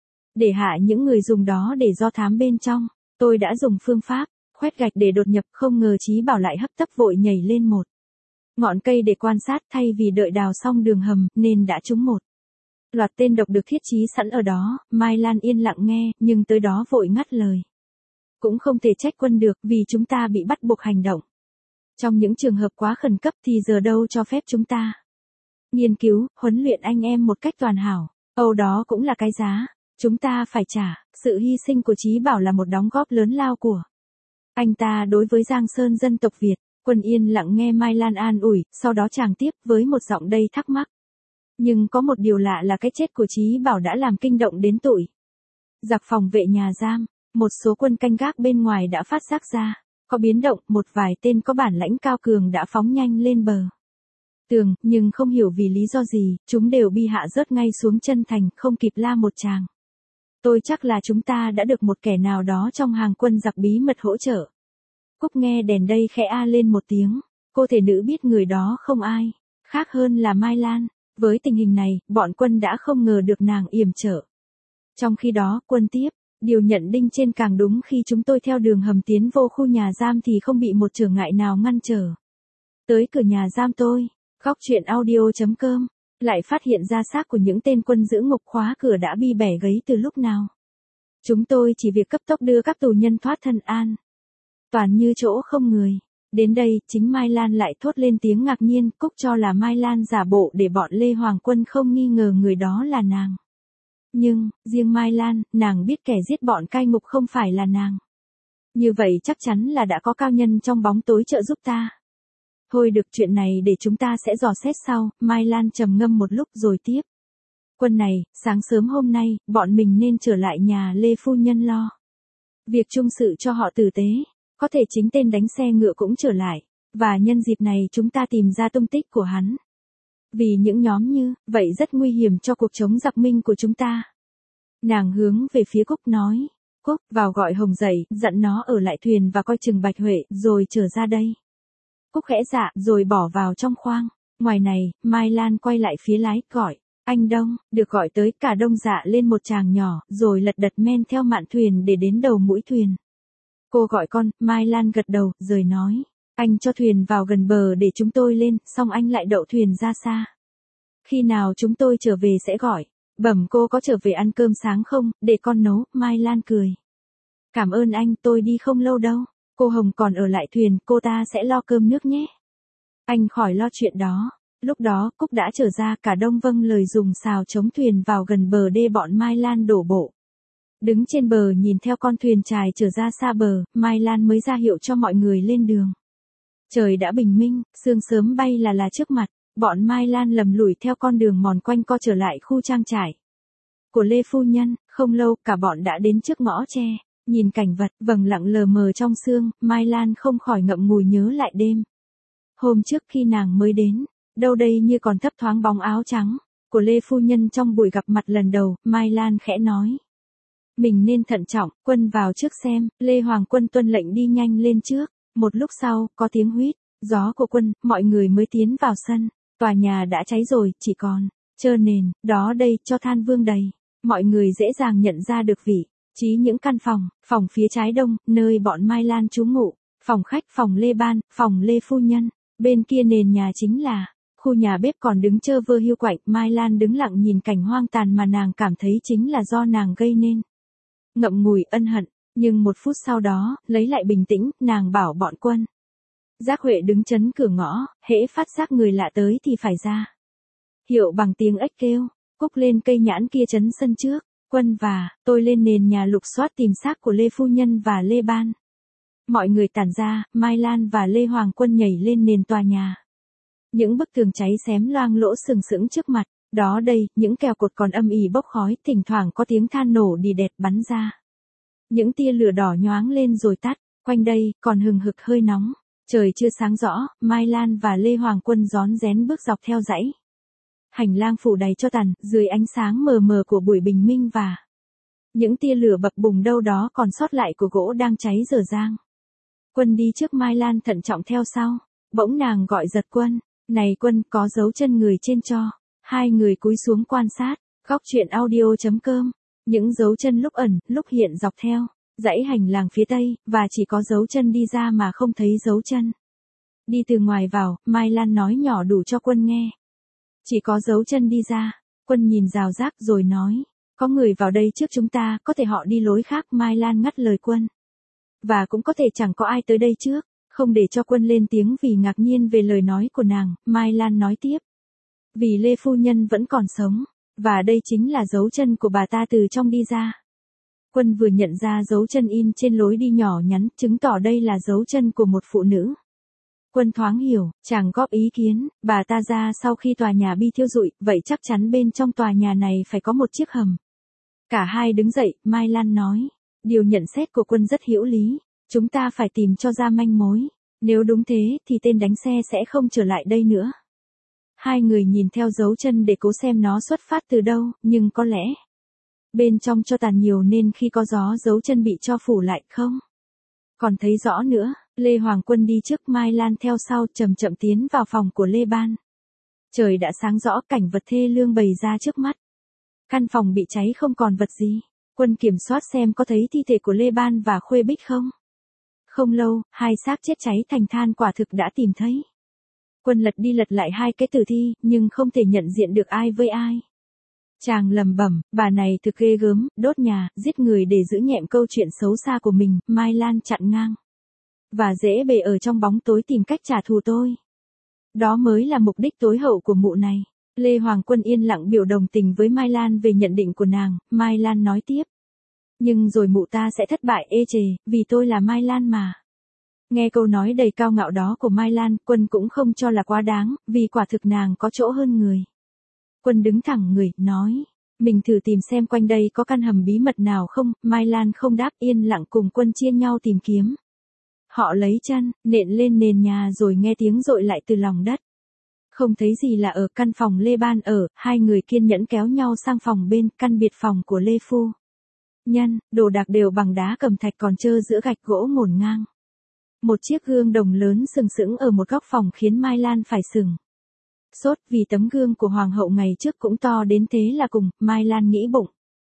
Để hạ những người dùng đó để do thám bên trong, tôi đã dùng phương pháp khoét gạch để đột nhập, không ngờ Chí bảo lại hấp tấp vội nhảy lên một ngọn cây để quan sát, thay vì đợi đào xong đường hầm, nên đã trúng một loạt tên độc được thiết trí sẵn ở đó. Mai Lan yên lặng nghe, nhưng tới đó vội ngắt lời. Cũng không thể trách Quân được, vì chúng ta bị bắt buộc hành động. Trong những trường hợp quá khẩn cấp thì giờ đâu cho phép chúng ta nghiên cứu, huấn luyện anh em một cách toàn hảo. Âu đó cũng là cái giá chúng ta phải trả. Sự hy sinh của Chí bảo là một đóng góp lớn lao của anh ta đối với Giang Sơn dân tộc Việt. Quân yên lặng nghe Mai Lan an ủi, sau đó chàng tiếp với một giọng đầy thắc mắc. Nhưng có một điều lạ là cái chết của Chí bảo đã làm kinh động đến tụi giặc phòng vệ nhà giam. Một số quân canh gác bên ngoài đã phát giác ra có biến động, một vài tên có bản lãnh cao cường đã phóng nhanh lên bờ tường, nhưng không hiểu vì lý do gì, chúng đều bị hạ rớt ngay xuống chân thành, không kịp la một tràng. Tôi chắc là chúng ta đã được một kẻ nào đó trong hàng quân giặc bí mật hỗ trợ. Cúc nghe đèn đây khẽ a lên một tiếng. Cô thể nữ biết người đó không ai khác hơn là Mai Lan. Với tình hình này, bọn Quân đã không ngờ được nàng yểm trợ. Trong khi đó, Quân tiếp, điều nhận đinh trên càng đúng, khi chúng tôi theo đường hầm tiến vô khu nhà giam thì không bị một trở ngại nào ngăn trở. Tới cửa nhà giam tôi, Góc Truyện Audio.com, lại phát hiện ra xác của những tên quân giữ ngục khóa cửa đã bị bẻ gãy từ lúc nào. Chúng tôi chỉ việc cấp tốc đưa các tù nhân thoát thân an toàn như chỗ không người. Đến đây, chính Mai Lan lại thốt lên tiếng ngạc nhiên. Cúc cho là Mai Lan giả bộ để bọn Lê Hoàng Quân không nghi ngờ người đó là nàng. Nhưng, riêng Mai Lan, nàng biết kẻ giết bọn cai ngục không phải là nàng. Như vậy chắc chắn là đã có cao nhân trong bóng tối trợ giúp ta. Thôi được, chuyện này để chúng ta sẽ dò xét sau. Mai Lan trầm ngâm một lúc rồi tiếp. Quân này, sáng sớm hôm nay, bọn mình nên trở lại nhà Lê Phu Nhân lo việc chung sự cho họ tử tế. Có thể chính tên đánh xe ngựa cũng trở lại. Và nhân dịp này chúng ta tìm ra tung tích của hắn. Vì những nhóm như vậy rất nguy hiểm cho cuộc chống giặc Minh của chúng ta. Nàng hướng về phía Cúc nói. Cúc, vào gọi Hồng dậy, dặn nó ở lại thuyền và coi chừng Bạch Huệ, rồi trở ra đây. Cúc khẽ dạ, rồi bỏ vào trong khoang. Ngoài này, Mai Lan quay lại phía lái, gọi. Anh Đông, được gọi tới. Cả Đông dạ lên một tràng nhỏ, rồi lật đật men theo mạn thuyền để đến đầu mũi thuyền. Cô gọi con. Mai Lan gật đầu, rồi nói. Anh cho thuyền vào gần bờ để chúng tôi lên, xong anh lại đậu thuyền ra xa. Khi nào chúng tôi trở về sẽ gọi. Bẩm cô có trở về ăn cơm sáng không, để con nấu. Mai Lan cười. Cảm ơn anh, tôi đi không lâu đâu. Cô Hồng còn ở lại thuyền, cô ta sẽ lo cơm nước nhé. Anh khỏi lo chuyện đó. Lúc đó, Cúc đã trở ra, cả Đông vâng lời dùng xào chống thuyền vào gần bờ đê bọn Mai Lan đổ bộ. Đứng trên bờ nhìn theo con thuyền chài trở ra xa bờ, Mai Lan mới ra hiệu cho mọi người lên đường. Trời đã bình minh, sương sớm bay là trước mặt, bọn Mai Lan lầm lủi theo con đường mòn quanh co trở lại khu trang trại của Lê Phu Nhân. Không lâu, cả bọn đã đến trước ngõ tre, nhìn cảnh vật vầng lặng lờ mờ trong sương, Mai Lan không khỏi ngậm ngùi nhớ lại đêm hôm trước khi nàng mới đến, đâu đây như còn thấp thoáng bóng áo trắng của Lê Phu Nhân trong buổi gặp mặt lần đầu. Mai Lan khẽ nói. Mình nên thận trọng. Quân vào trước xem. Lê Hoàng Quân tuân lệnh đi nhanh lên trước. Một lúc sau, có tiếng huýt gió của Quân, mọi người mới tiến vào sân. Tòa nhà đã cháy rồi, chỉ còn trơ nền, đó đây, cho than vương đầy. Mọi người dễ dàng nhận ra được vị Chí những căn phòng, phòng phía trái đông, nơi bọn Mai Lan trú ngụ, phòng khách, phòng Lê Ban, phòng Lê Phu Nhân, bên kia nền nhà chính là khu nhà bếp còn đứng trơ vơ hiu quạnh. Mai Lan đứng lặng nhìn cảnh hoang tàn mà nàng cảm thấy chính là do nàng gây nên. Ngậm ngùi ân hận, nhưng một phút sau đó, lấy lại bình tĩnh, nàng bảo bọn Quân. Giác Huệ đứng chấn cửa ngõ, hễ phát giác người lạ tới thì phải ra hiệu bằng tiếng ếch kêu. Cúc lên cây nhãn kia trấn sân trước, Quân và tôi lên nền nhà lục soát tìm xác của Lê Phu Nhân và Lê Ban. Mọi người tản ra, Mai Lan và Lê Hoàng Quân nhảy lên nền tòa nhà. Những bức tường cháy xém loang lỗ sừng sững trước mặt, đó đây, những kèo cột còn âm ỉ bốc khói, thỉnh thoảng có tiếng than nổ đi đẹt bắn ra. Những tia lửa đỏ nhoáng lên rồi tắt, quanh đây, còn hừng hực hơi nóng. Trời chưa sáng rõ, Mai Lan và Lê Hoàng Quân rón rén bước dọc theo dãy hành lang phủ đầy tro tàn, dưới ánh sáng mờ mờ của buổi bình minh và những tia lửa bập bùng đâu đó còn sót lại của gỗ đang cháy dở dang. Quân đi trước, Mai Lan thận trọng theo sau. Bỗng nàng gọi giật Quân. Này Quân, có dấu chân người trên tro. Hai người cúi xuống quan sát. Góc truyện audio.com. Những dấu chân lúc ẩn, lúc hiện dọc theo dãy hành lang phía tây, và chỉ có dấu chân đi ra mà không thấy dấu chân đi từ ngoài vào. Mai Lan nói nhỏ đủ cho Quân nghe. Chỉ có dấu chân đi ra. Quân nhìn rào rác rồi nói. Có người vào đây trước chúng ta, có thể họ đi lối khác. Mai Lan ngắt lời Quân. Và cũng có thể chẳng có ai tới đây trước. Không để cho Quân lên tiếng vì ngạc nhiên về lời nói của nàng, Mai Lan nói tiếp. Vì Lê Phu Nhân vẫn còn sống, và đây chính là dấu chân của bà ta từ trong đi ra. Quân vừa nhận ra dấu chân in trên lối đi nhỏ nhắn, chứng tỏ đây là dấu chân của một phụ nữ. Quân thoáng hiểu, chàng góp ý kiến, bà ta ra sau khi tòa nhà bị thiêu rụi, vậy chắc chắn bên trong tòa nhà này phải có một chiếc hầm. Cả hai đứng dậy, Mai Lan nói. Điều nhận xét của Quân rất hữu lý, chúng ta phải tìm cho ra manh mối. Nếu đúng thế, thì tên đánh xe sẽ không trở lại đây nữa. Hai người nhìn theo dấu chân để cố xem nó xuất phát từ đâu, nhưng có lẽ bên trong tro tàn nhiều nên khi có gió dấu chân bị tro phủ lại không còn thấy rõ nữa. Lê Hoàng Quân đi trước, Mai Lan theo sau, chậm chậm tiến vào phòng của Lê Ban. Trời đã sáng rõ, cảnh vật thê lương bày ra trước mắt. Căn phòng bị cháy không còn vật gì. Quân kiểm soát xem có thấy thi thể của Lê Ban và Khuê Bích không. Không lâu, hai xác chết cháy thành than quả thực đã tìm thấy. Quân lật đi lật lại hai cái tử thi, nhưng không thể nhận diện được ai với ai. Chàng lầm bẩm, bà này thực ghê gớm, đốt nhà, giết người để giữ nhẹm câu chuyện xấu xa của mình. Mai Lan chặn ngang. Và dễ bề ở trong bóng tối tìm cách trả thù tôi. Đó mới là mục đích tối hậu của mụ này. Lê Hoàng Quân yên lặng biểu đồng tình với Mai Lan về nhận định của nàng. Mai Lan nói tiếp. Nhưng rồi mụ ta sẽ thất bại ê chề, vì tôi là Mai Lan mà. Nghe câu nói đầy cao ngạo đó của Mai Lan, Quân cũng không cho là quá đáng, vì quả thực nàng có chỗ hơn người. Quân đứng thẳng người, nói. Mình thử tìm xem quanh đây có căn hầm bí mật nào không. Mai Lan không đáp, yên lặng cùng Quân chia nhau tìm kiếm. Họ lấy chân, nện lên nền nhà rồi nghe tiếng dội lại từ lòng đất. Không thấy gì là ở căn phòng Lê Ban ở, hai người kiên nhẫn kéo nhau sang phòng bên, căn biệt phòng của Lê Phu Nhân, đồ đạc đều bằng đá cẩm thạch còn trơ giữa gạch gỗ ngổn ngang. Một chiếc gương đồng lớn sừng sững ở một góc phòng khiến Mai Lan phải sừng sốt, vì tấm gương của hoàng hậu ngày trước cũng to đến thế là cùng. Mai Lan nghĩ bụng.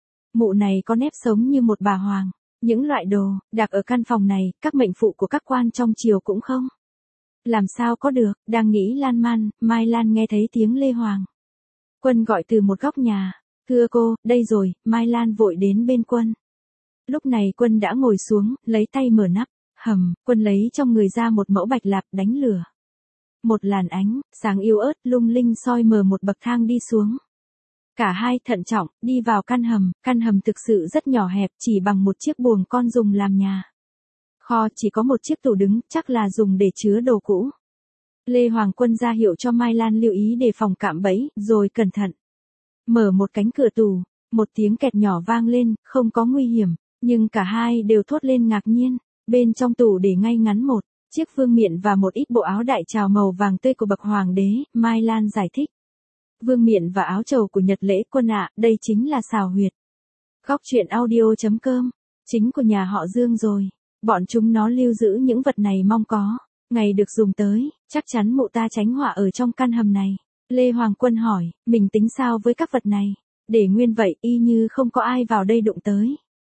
Mụ này có nếp sống như một bà hoàng. Những loại đồ đạc ở căn phòng này, các mệnh phụ của các quan trong triều cũng không. Làm sao có được, đang nghĩ lan man, Mai Lan nghe thấy tiếng Lê Hoàng Quân gọi từ một góc nhà. Thưa cô, đây rồi. Mai Lan vội đến bên Quân. Lúc này Quân đã ngồi xuống, lấy tay mở nắp hầm. Quân lấy trong người ra một mẫu bạch lạp đánh lửa. Một làn ánh sáng yếu ớt lung linh soi mờ một bậc thang đi xuống. Cả hai thận trọng đi vào căn hầm thực sự rất nhỏ hẹp, chỉ bằng một chiếc buồng con dùng làm nhà kho, chỉ có một chiếc tủ đứng, chắc là dùng để chứa đồ cũ. Lê Hoàng Quân ra hiệu cho Mai Lan lưu ý đề phòng cạm bẫy, rồi cẩn thận mở một cánh cửa tủ. Một tiếng kẹt nhỏ vang lên, không có nguy hiểm, nhưng cả hai đều thốt lên ngạc nhiên. Bên trong tủ để ngay ngắn một chiếc vương miện và một ít bộ áo đại trào màu vàng tươi của bậc hoàng đế. Mai Lan giải thích. Vương miện và áo trầu của Nhật lễ Quân ạ, đây chính là xào huyệt. Góc truyện audio.com. Chính của nhà họ Dương rồi. Bọn chúng nó lưu giữ những vật này mong có ngày được dùng tới, chắc chắn mụ ta tránh họa ở trong căn hầm này. Lê Hoàng Quân hỏi, mình tính sao với các vật này? Để nguyên vậy, y như không có ai vào đây đụng tới.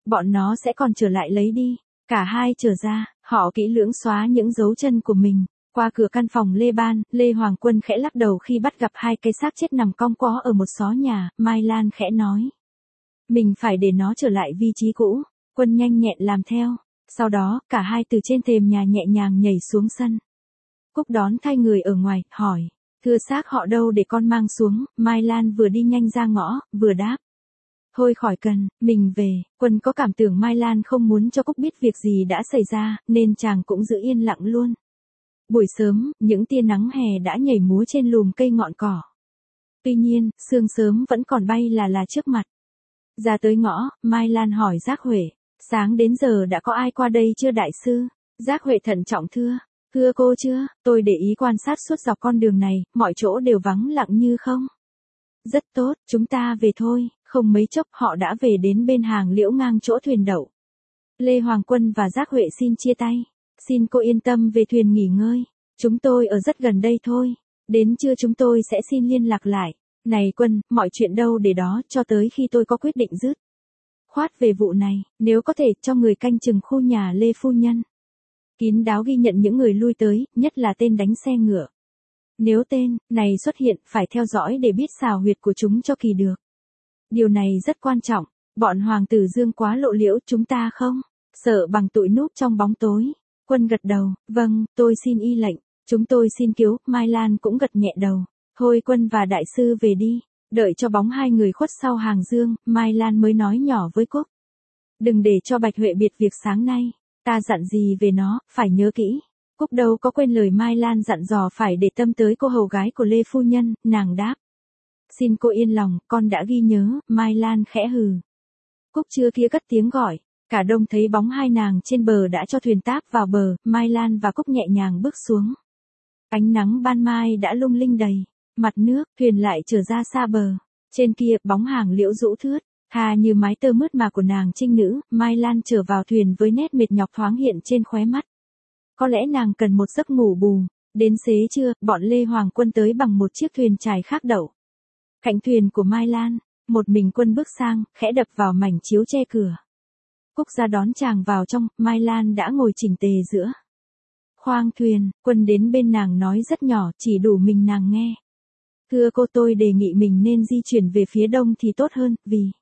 bọn nó sẽ còn trở lại lấy đi. Cả hai trở ra, họ kỹ lưỡng xóa những dấu chân của mình. Qua cửa căn phòng Lê Ban, Lê Hoàng Quân khẽ lắc đầu khi bắt gặp hai cái xác chết nằm cong quó ở một xó nhà, Mai Lan khẽ nói. Mình phải để nó trở lại vị trí cũ. Quân nhanh nhẹn làm theo. Sau đó, cả hai từ trên thềm nhà nhẹ nhàng nhảy xuống sân. Cúc đón thay người ở ngoài, hỏi. Thưa xác họ đâu để con mang xuống, Mai Lan vừa đi nhanh ra ngõ, vừa đáp. Thôi khỏi cần, mình về. Quân có cảm tưởng Mai Lan không muốn cho Cúc biết việc gì đã xảy ra, nên chàng cũng giữ yên lặng luôn. Buổi sớm, những tia nắng hè đã nhảy múa trên lùm cây ngọn cỏ. Tuy nhiên, sương sớm vẫn còn bay là trước mặt. Ra tới ngõ, Mai Lan hỏi Giác Huệ. Sáng đến giờ đã có ai qua đây chưa đại sư? Giác Huệ thận trọng thưa. Thưa cô chưa, tôi để ý quan sát suốt dọc con đường này, mọi chỗ đều vắng lặng như không. Rất tốt, chúng ta về thôi. Không mấy chốc họ đã về đến bên hàng liễu ngang chỗ thuyền đậu. Lê Hoàng Quân và Giác Huệ xin chia tay. Xin cô yên tâm về thuyền nghỉ ngơi. Chúng tôi ở rất gần đây thôi. Đến trưa chúng tôi sẽ xin liên lạc lại. Này Quân, mọi chuyện đâu để đó cho tới khi tôi có quyết định dứt khoát về vụ này, nếu có thể cho người canh chừng khu nhà Lê Phu Nhân. Kín đáo ghi nhận những người lui tới, nhất là tên đánh xe ngựa. Nếu tên này xuất hiện, phải theo dõi để biết xào huyệt của chúng cho kỳ được. Điều này rất quan trọng, bọn hoàng tử Dương quá lộ liễu chúng ta không? Sợ bằng tụi núp trong bóng tối. Quân gật đầu, vâng, tôi xin y lệnh, chúng tôi xin cứu, Mai Lan cũng gật nhẹ đầu. Thôi Quân và đại sư về đi. Đợi cho bóng hai người khuất sau hàng Dương, Mai Lan mới nói nhỏ với Cúc. Đừng để cho Bạch Huệ biệt việc sáng nay. Ta dặn gì về nó, phải nhớ kỹ. Cúc đâu có quên lời Mai Lan dặn dò phải để tâm tới cô hầu gái của Lê Phu Nhân, nàng đáp. Xin cô yên lòng, con đã ghi nhớ, Mai Lan khẽ hừ. Cúc chưa kia cất tiếng gọi. Cả đông thấy bóng hai nàng trên bờ đã cho thuyền táp vào bờ, Mai Lan và Cúc nhẹ nhàng bước xuống. Ánh nắng ban mai đã lung linh đầy. Mặt nước, thuyền lại trở ra xa bờ. Trên kia, bóng hàng liễu rũ thướt, thà như mái tơ mướt mà của nàng trinh nữ, Mai Lan trở vào thuyền với nét mệt nhọc thoáng hiện trên khóe mắt. Có lẽ nàng cần một giấc ngủ bù. Đến xế trưa, bọn Lê Hoàng Quân tới bằng một chiếc thuyền chài khác đậu. Cạnh thuyền của Mai Lan, một mình Quân bước sang, khẽ đập vào mảnh chiếu che cửa. Cúc ra đón chàng vào trong, Mai Lan đã ngồi chỉnh tề giữa khoang thuyền. Quân đến bên nàng nói rất nhỏ, chỉ đủ mình nàng nghe. Thưa cô, tôi đề nghị mình nên di chuyển về phía đông thì tốt hơn, vì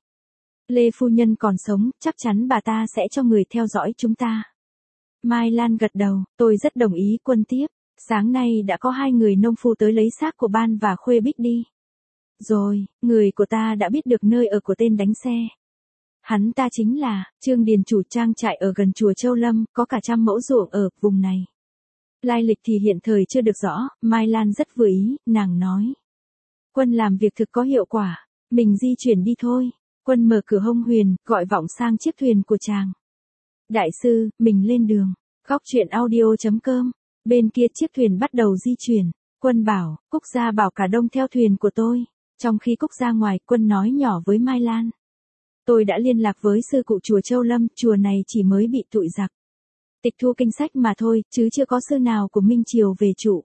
Lê Phu Nhân còn sống, chắc chắn bà ta sẽ cho người theo dõi chúng ta. Mai Lan gật đầu, tôi rất đồng ý. Quân tiếp, sáng nay đã có hai người nông phu tới lấy xác của Ban và Khuê Bích đi. Rồi, người của ta đã biết được nơi ở của tên đánh xe. Hắn ta chính là Trương Điền, chủ trang trại ở gần chùa Châu Lâm, có cả 100 mẫu ruộng ở vùng này. Lai lịch thì hiện thời chưa được rõ, Mai Lan rất vừa ý, nàng nói. Quân làm việc thực có hiệu quả, mình di chuyển đi thôi. Quân mở cửa hông huyền, gọi vọng sang chiếc thuyền của chàng. Đại sư, mình lên đường. Góc truyện audio.com. Bên kia chiếc thuyền bắt đầu di chuyển. Quân bảo, Cúc ra bảo cả đông theo thuyền của tôi. Trong khi Cúc ra ngoài, Quân nói nhỏ với Mai Lan. Tôi đã liên lạc với sư cụ chùa Châu Lâm, chùa này chỉ mới bị tụi giặc tịch thu kinh sách mà thôi, chứ chưa có sư nào của Minh Triều về trụ.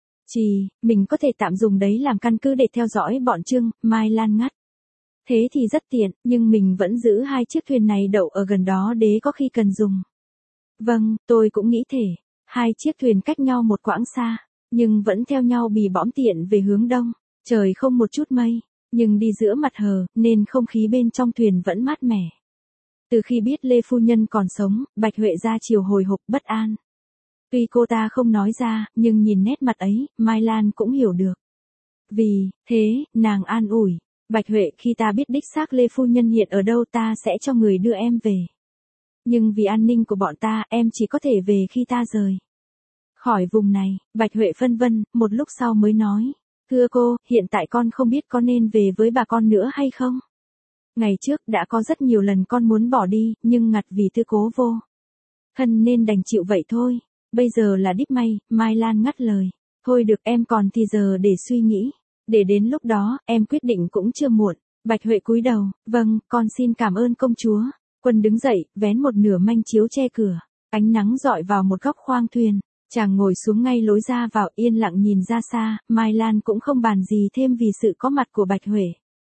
Mình có thể tạm dùng đấy làm căn cứ để theo dõi bọn Trương. Mai Lan ngắt. Thế thì rất tiện, nhưng mình vẫn giữ hai chiếc thuyền này đậu ở gần đó để có khi cần dùng. Vâng, tôi cũng nghĩ thế. Hai chiếc thuyền cách nhau một quãng xa, nhưng vẫn theo nhau bì bõm tiện về hướng đông. Trời không một chút mây, nhưng đi giữa mặt hờ, nên không khí bên trong thuyền vẫn mát mẻ. Từ khi biết Lê Phu Nhân còn sống, Bạch Huệ ra chiều hồi hộp bất an. Tuy cô ta không nói ra, nhưng nhìn nét mặt ấy, Mai Lan cũng hiểu được. Vì thế, nàng an ủi. Bạch Huệ, khi ta biết đích xác Lê Phu Nhân hiện ở đâu ta sẽ cho người đưa em về. Nhưng vì an ninh của bọn ta, em chỉ có thể về khi ta rời khỏi vùng này. Bạch Huệ phân vân, một lúc sau mới nói. Thưa cô, hiện tại con không biết có nên về với bà con nữa hay không? Ngày trước đã có rất nhiều lần con muốn bỏ đi, nhưng ngặt vì tư cố vô thân nên đành chịu vậy thôi. Bây giờ là đích may, Mai Lan ngắt lời. Thôi được, em còn thì giờ để suy nghĩ. Để đến lúc đó, em quyết định cũng chưa muộn. Bạch Huệ cúi đầu, vâng, con xin cảm ơn công chúa. Quân đứng dậy, vén một nửa manh chiếu che cửa. Ánh nắng rọi vào một góc khoang thuyền. Chàng ngồi xuống ngay lối ra vào, yên lặng nhìn ra xa. Mai Lan cũng không bàn gì thêm vì sự có mặt của Bạch Huệ.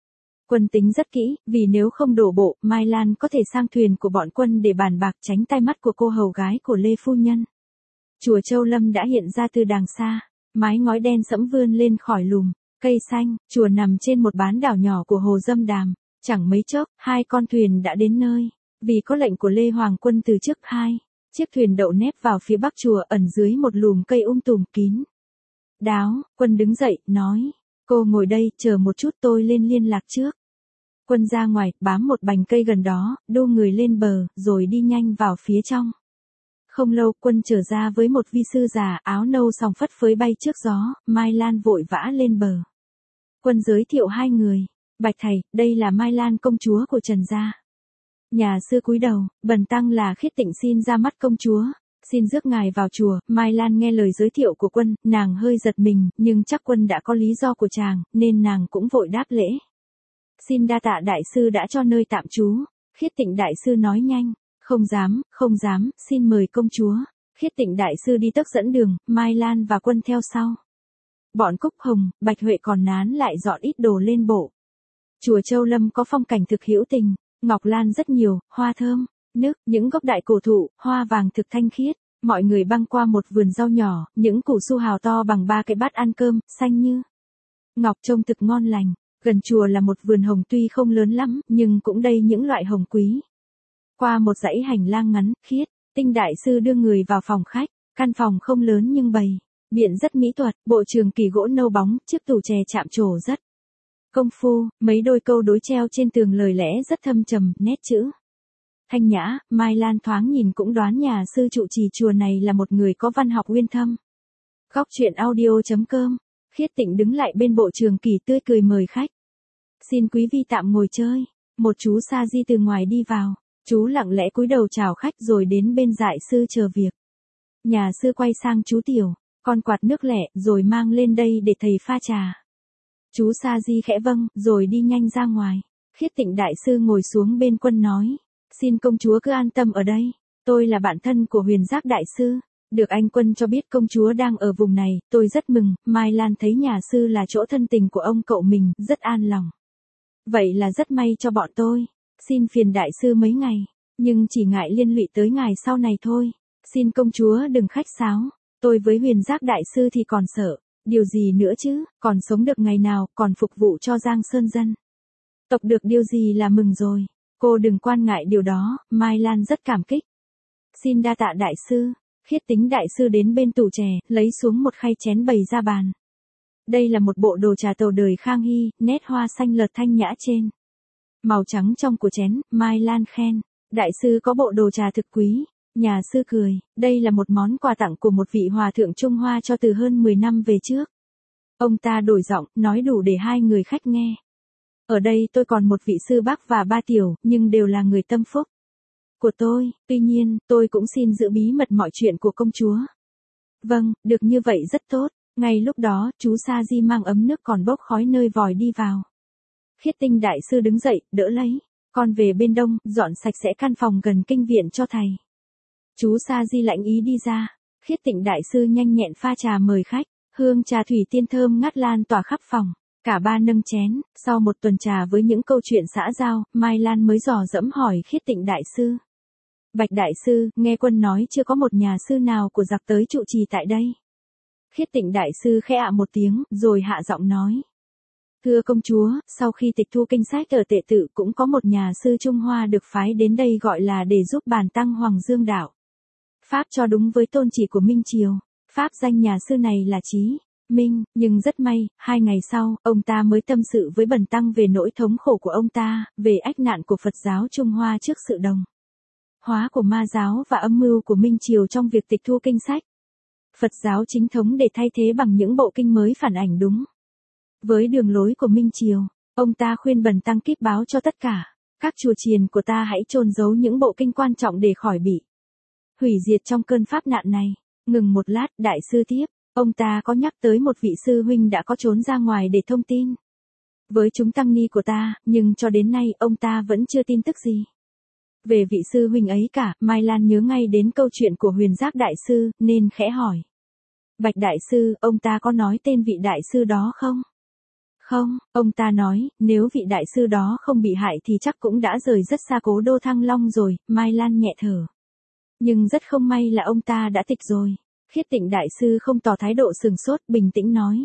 Quân tính rất kỹ, vì nếu không đổ bộ, Mai Lan có thể sang thuyền của bọn quân để bàn bạc tránh tai mắt của cô hầu gái của Lê Phu Nhân. Chùa Châu Lâm đã hiện ra từ đàng xa, mái ngói đen sẫm vươn lên khỏi lùm cây xanh, chùa nằm trên một bán đảo nhỏ của hồ Dâm Đàm, chẳng mấy chốc, hai con thuyền đã đến nơi, vì có lệnh của Lê Hoàng Quân từ trước chiếc thuyền đậu nép vào phía bắc chùa ẩn dưới một lùm cây tùm kín đáo. Quân đứng dậy, nói, cô ngồi đây, chờ một chút tôi lên liên lạc trước. Quân ra ngoài, bám một bành cây gần đó, đu người lên bờ, rồi đi nhanh vào phía trong. Không lâu, Quân trở ra với một vi sư già, áo nâu sòng phất phới bay trước gió, Mai Lan vội vã lên bờ. Quân giới thiệu hai người, bạch thầy, đây là Mai Lan công chúa của Trần gia. Nhà sư cúi đầu, bần tăng là Khiết Tịnh xin ra mắt công chúa, xin rước ngài vào chùa. Mai Lan nghe lời giới thiệu của Quân, nàng hơi giật mình, nhưng chắc Quân đã có lý do của chàng, nên nàng cũng vội đáp lễ. Xin đa tạ đại sư đã cho nơi tạm trú. Khiết Tịnh đại sư nói nhanh, không dám, xin mời công chúa. Khiết Tịnh đại sư đi tấc dẫn đường, Mai Lan và Quân theo sau. Bọn Cúc Hồng, Bạch Huệ còn nán lại dọn ít đồ lên bộ. Chùa Châu Lâm có phong cảnh thực hữu tình, ngọc lan rất nhiều, hoa thơm, nức, những gốc đại cổ thụ, hoa vàng thực thanh khiết. Mọi người băng qua một vườn rau nhỏ, những củ su hào to bằng 3 cái bát ăn cơm, xanh như ngọc trông thực ngon lành. Gần chùa là một vườn hồng tuy không lớn lắm, nhưng cũng đầy những loại hồng quý. Qua một dãy hành lang ngắn, Khiết Tinh đại sư đưa người vào phòng khách, căn phòng không lớn nhưng bày biện rất mỹ thuật, bộ trường kỳ gỗ nâu bóng, chiếc tủ chè chạm trổ rất công phu, mấy đôi câu đối treo trên tường lời lẽ rất thâm trầm, nét chữ thanh nhã. Mai Lan thoáng nhìn cũng đoán nhà sư trụ trì chùa này là một người có văn học uyên thâm. Góc truyện audio.com. Khiết Tịnh đứng lại bên bộ trường kỳ tươi cười mời khách. Xin quý vị tạm ngồi chơi. Một chú sa di từ ngoài đi vào, chú lặng lẽ cúi đầu chào khách rồi đến bên dại sư chờ việc. Nhà sư quay sang chú Tiểu, con quạt nước lẹ rồi mang lên đây để thầy pha trà. Chú sa di khẽ vâng, rồi đi nhanh ra ngoài. Khiết Tịnh đại sư ngồi xuống bên Quân nói, xin công chúa cứ an tâm ở đây, tôi là bạn thân của Huyền Giác đại sư. Được anh Quân cho biết công chúa đang ở vùng này, tôi rất mừng. Mai Lan thấy nhà sư là chỗ thân tình của ông cậu mình, rất an lòng. Vậy là rất may cho bọn tôi. Xin phiền đại sư mấy ngày, nhưng chỉ ngại liên lụy tới ngài sau này thôi. Xin công chúa đừng khách sáo, tôi với Huyền Giác đại sư thì còn sợ, điều gì nữa chứ, còn sống được ngày nào, còn phục vụ cho Giang Sơn dân tộc được điều gì là mừng rồi. Cô đừng quan ngại điều đó. Mai Lan rất cảm kích. Xin đa tạ đại sư. Khiết Tính đại sư đến bên tủ chè, lấy xuống một khay chén bày ra bàn. Đây là một bộ đồ trà tàu đời Khang Hy, nét hoa xanh lợt thanh nhã trên màu trắng trong của chén. Mai Lan khen, đại sư có bộ đồ trà thực quý. Nhà sư cười, đây là một món quà tặng của một vị hòa thượng Trung Hoa cho từ hơn 10 năm về trước. Ông ta đổi giọng, nói đủ để hai người khách nghe. Ở đây tôi còn một vị sư bác và 3 tiểu, nhưng đều là người tâm phúc của tôi, tuy nhiên, tôi cũng xin giữ bí mật mọi chuyện của công chúa. Vâng, được như vậy rất tốt. Ngay lúc đó, chú Sa Di mang ấm nước còn bốc khói nơi vòi đi vào. Khiết Tinh đại sư đứng dậy, đỡ lấy. Con về bên đông, dọn sạch sẽ căn phòng gần kinh viện cho thầy. Chú Sa Di lạnh ý đi ra. Khiết Tịnh đại sư nhanh nhẹn pha trà mời khách. Hương trà thủy tiên thơm ngát lan tỏa khắp phòng. Cả ba nâng chén. Sau một tuần trà với những câu chuyện xã giao, Mai Lan mới dò dẫm hỏi Khiết Tịnh đại sư. Bạch đại sư, nghe Quân nói chưa có một nhà sư nào của giặc tới trụ trì tại đây. Khiết Tịnh đại sư khẽ ạ một tiếng, rồi hạ giọng nói. Thưa công chúa, sau khi tịch thu kinh sách ở Tệ Tự cũng có một nhà sư Trung Hoa được phái đến đây gọi là để giúp bàn tăng Hoàng Dương đạo Pháp cho đúng với tôn chỉ của Minh Triều. Pháp danh nhà sư này là Chí Minh, nhưng rất may, 2 ngày sau, ông ta mới tâm sự với bần tăng về nỗi thống khổ của ông ta, về ách nạn của Phật giáo Trung Hoa trước sự đồng hóa của ma giáo và âm mưu của Minh Triều trong việc tịch thu kinh sách Phật giáo chính thống để thay thế bằng những bộ kinh mới phản ảnh đúng với đường lối của Minh Triều. Ông ta khuyên bần tăng kíp báo cho tất cả các chùa chiền của ta hãy chôn giấu những bộ kinh quan trọng để khỏi bị hủy diệt trong cơn pháp nạn này. Ngừng một lát, đại sư tiếp, ông ta có nhắc tới một vị sư huynh đã có trốn ra ngoài để thông tin với chúng tăng ni của ta, nhưng cho đến nay ông ta vẫn chưa tin tức gì về vị sư huynh ấy cả. Mai Lan nhớ ngay đến câu chuyện của Huyền Giác đại sư, nên khẽ hỏi. Bạch đại sư, ông ta có nói tên vị đại sư đó không? Không, ông ta nói, nếu vị đại sư đó không bị hại thì chắc cũng đã rời rất xa cố đô Thăng Long rồi, Mai Lan nhẹ thở. Nhưng rất không may là ông ta đã tịch rồi. Khiết Tịnh đại sư không tỏ thái độ sừng sốt, bình tĩnh nói.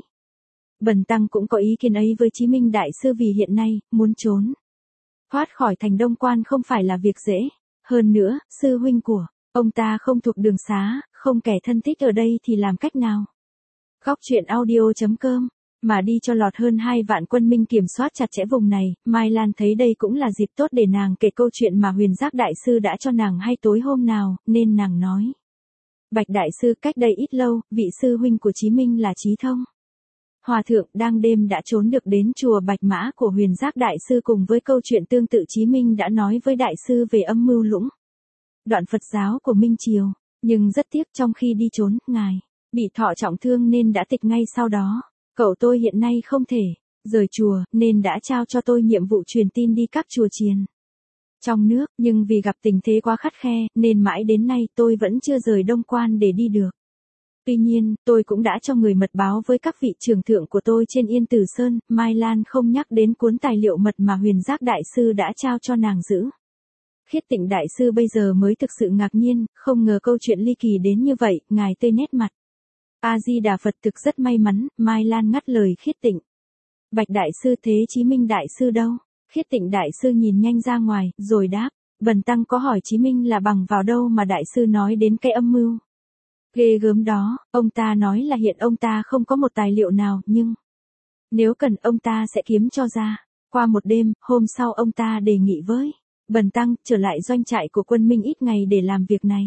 Bần tăng cũng có ý kiến ấy với Chí Minh đại sư vì hiện nay, muốn trốn thoát khỏi thành Đông Quan không phải là việc dễ. Hơn nữa, sư huynh của ông ta không thuộc đường xá, không kẻ thân thích ở đây thì làm cách nào? Góc truyện audio.com mà đi cho lọt hơn 2 vạn quân Minh kiểm soát chặt chẽ vùng này, Mai Lan thấy đây cũng là dịp tốt để nàng kể câu chuyện mà Huyền Giác đại sư đã cho nàng hay tối hôm nào, nên nàng nói. Bạch đại sư, cách đây ít lâu, vị sư huynh của Chí Minh là Chí Thông Hòa thượng đang đêm đã trốn được đến chùa Bạch Mã của Huyền Giác đại sư, cùng với câu chuyện tương tự Chí Minh đã nói với đại sư về âm mưu lũng đoạn Phật giáo của Minh Triều, nhưng rất tiếc trong khi đi trốn, ngài bị thọ trọng thương nên đã tịch ngay sau đó. Cậu tôi hiện nay không thể rời chùa, nên đã trao cho tôi nhiệm vụ truyền tin đi các chùa chiền trong nước, nhưng vì gặp tình thế quá khắt khe, nên mãi đến nay tôi vẫn chưa rời Đông Quan để đi được. Tuy nhiên, tôi cũng đã cho người mật báo với các vị trưởng thượng của tôi trên Yên Tử Sơn. Mai Lan không nhắc đến cuốn tài liệu mật mà Huyền Giác đại sư đã trao cho nàng giữ. Khiết Tịnh đại sư bây giờ mới thực sự ngạc nhiên, không ngờ câu chuyện ly kỳ đến như vậy, ngài tươi nét mặt. A-di-đà Phật, thực rất may mắn. Mai Lan ngắt lời Khiết Tịnh. Bạch đại sư, thế Chí Minh đại sư đâu? Khiết Tịnh đại sư nhìn nhanh ra ngoài, rồi đáp, bần tăng có hỏi Chí Minh là bằng vào đâu mà đại sư nói đến cái âm mưu ghê gớm đó. Ông ta nói là hiện ông ta không có một tài liệu nào, nhưng nếu cần ông ta sẽ kiếm cho ra. Qua một đêm, hôm sau ông ta đề nghị với bần tăng trở lại doanh trại của quân Minh ít ngày để làm việc này.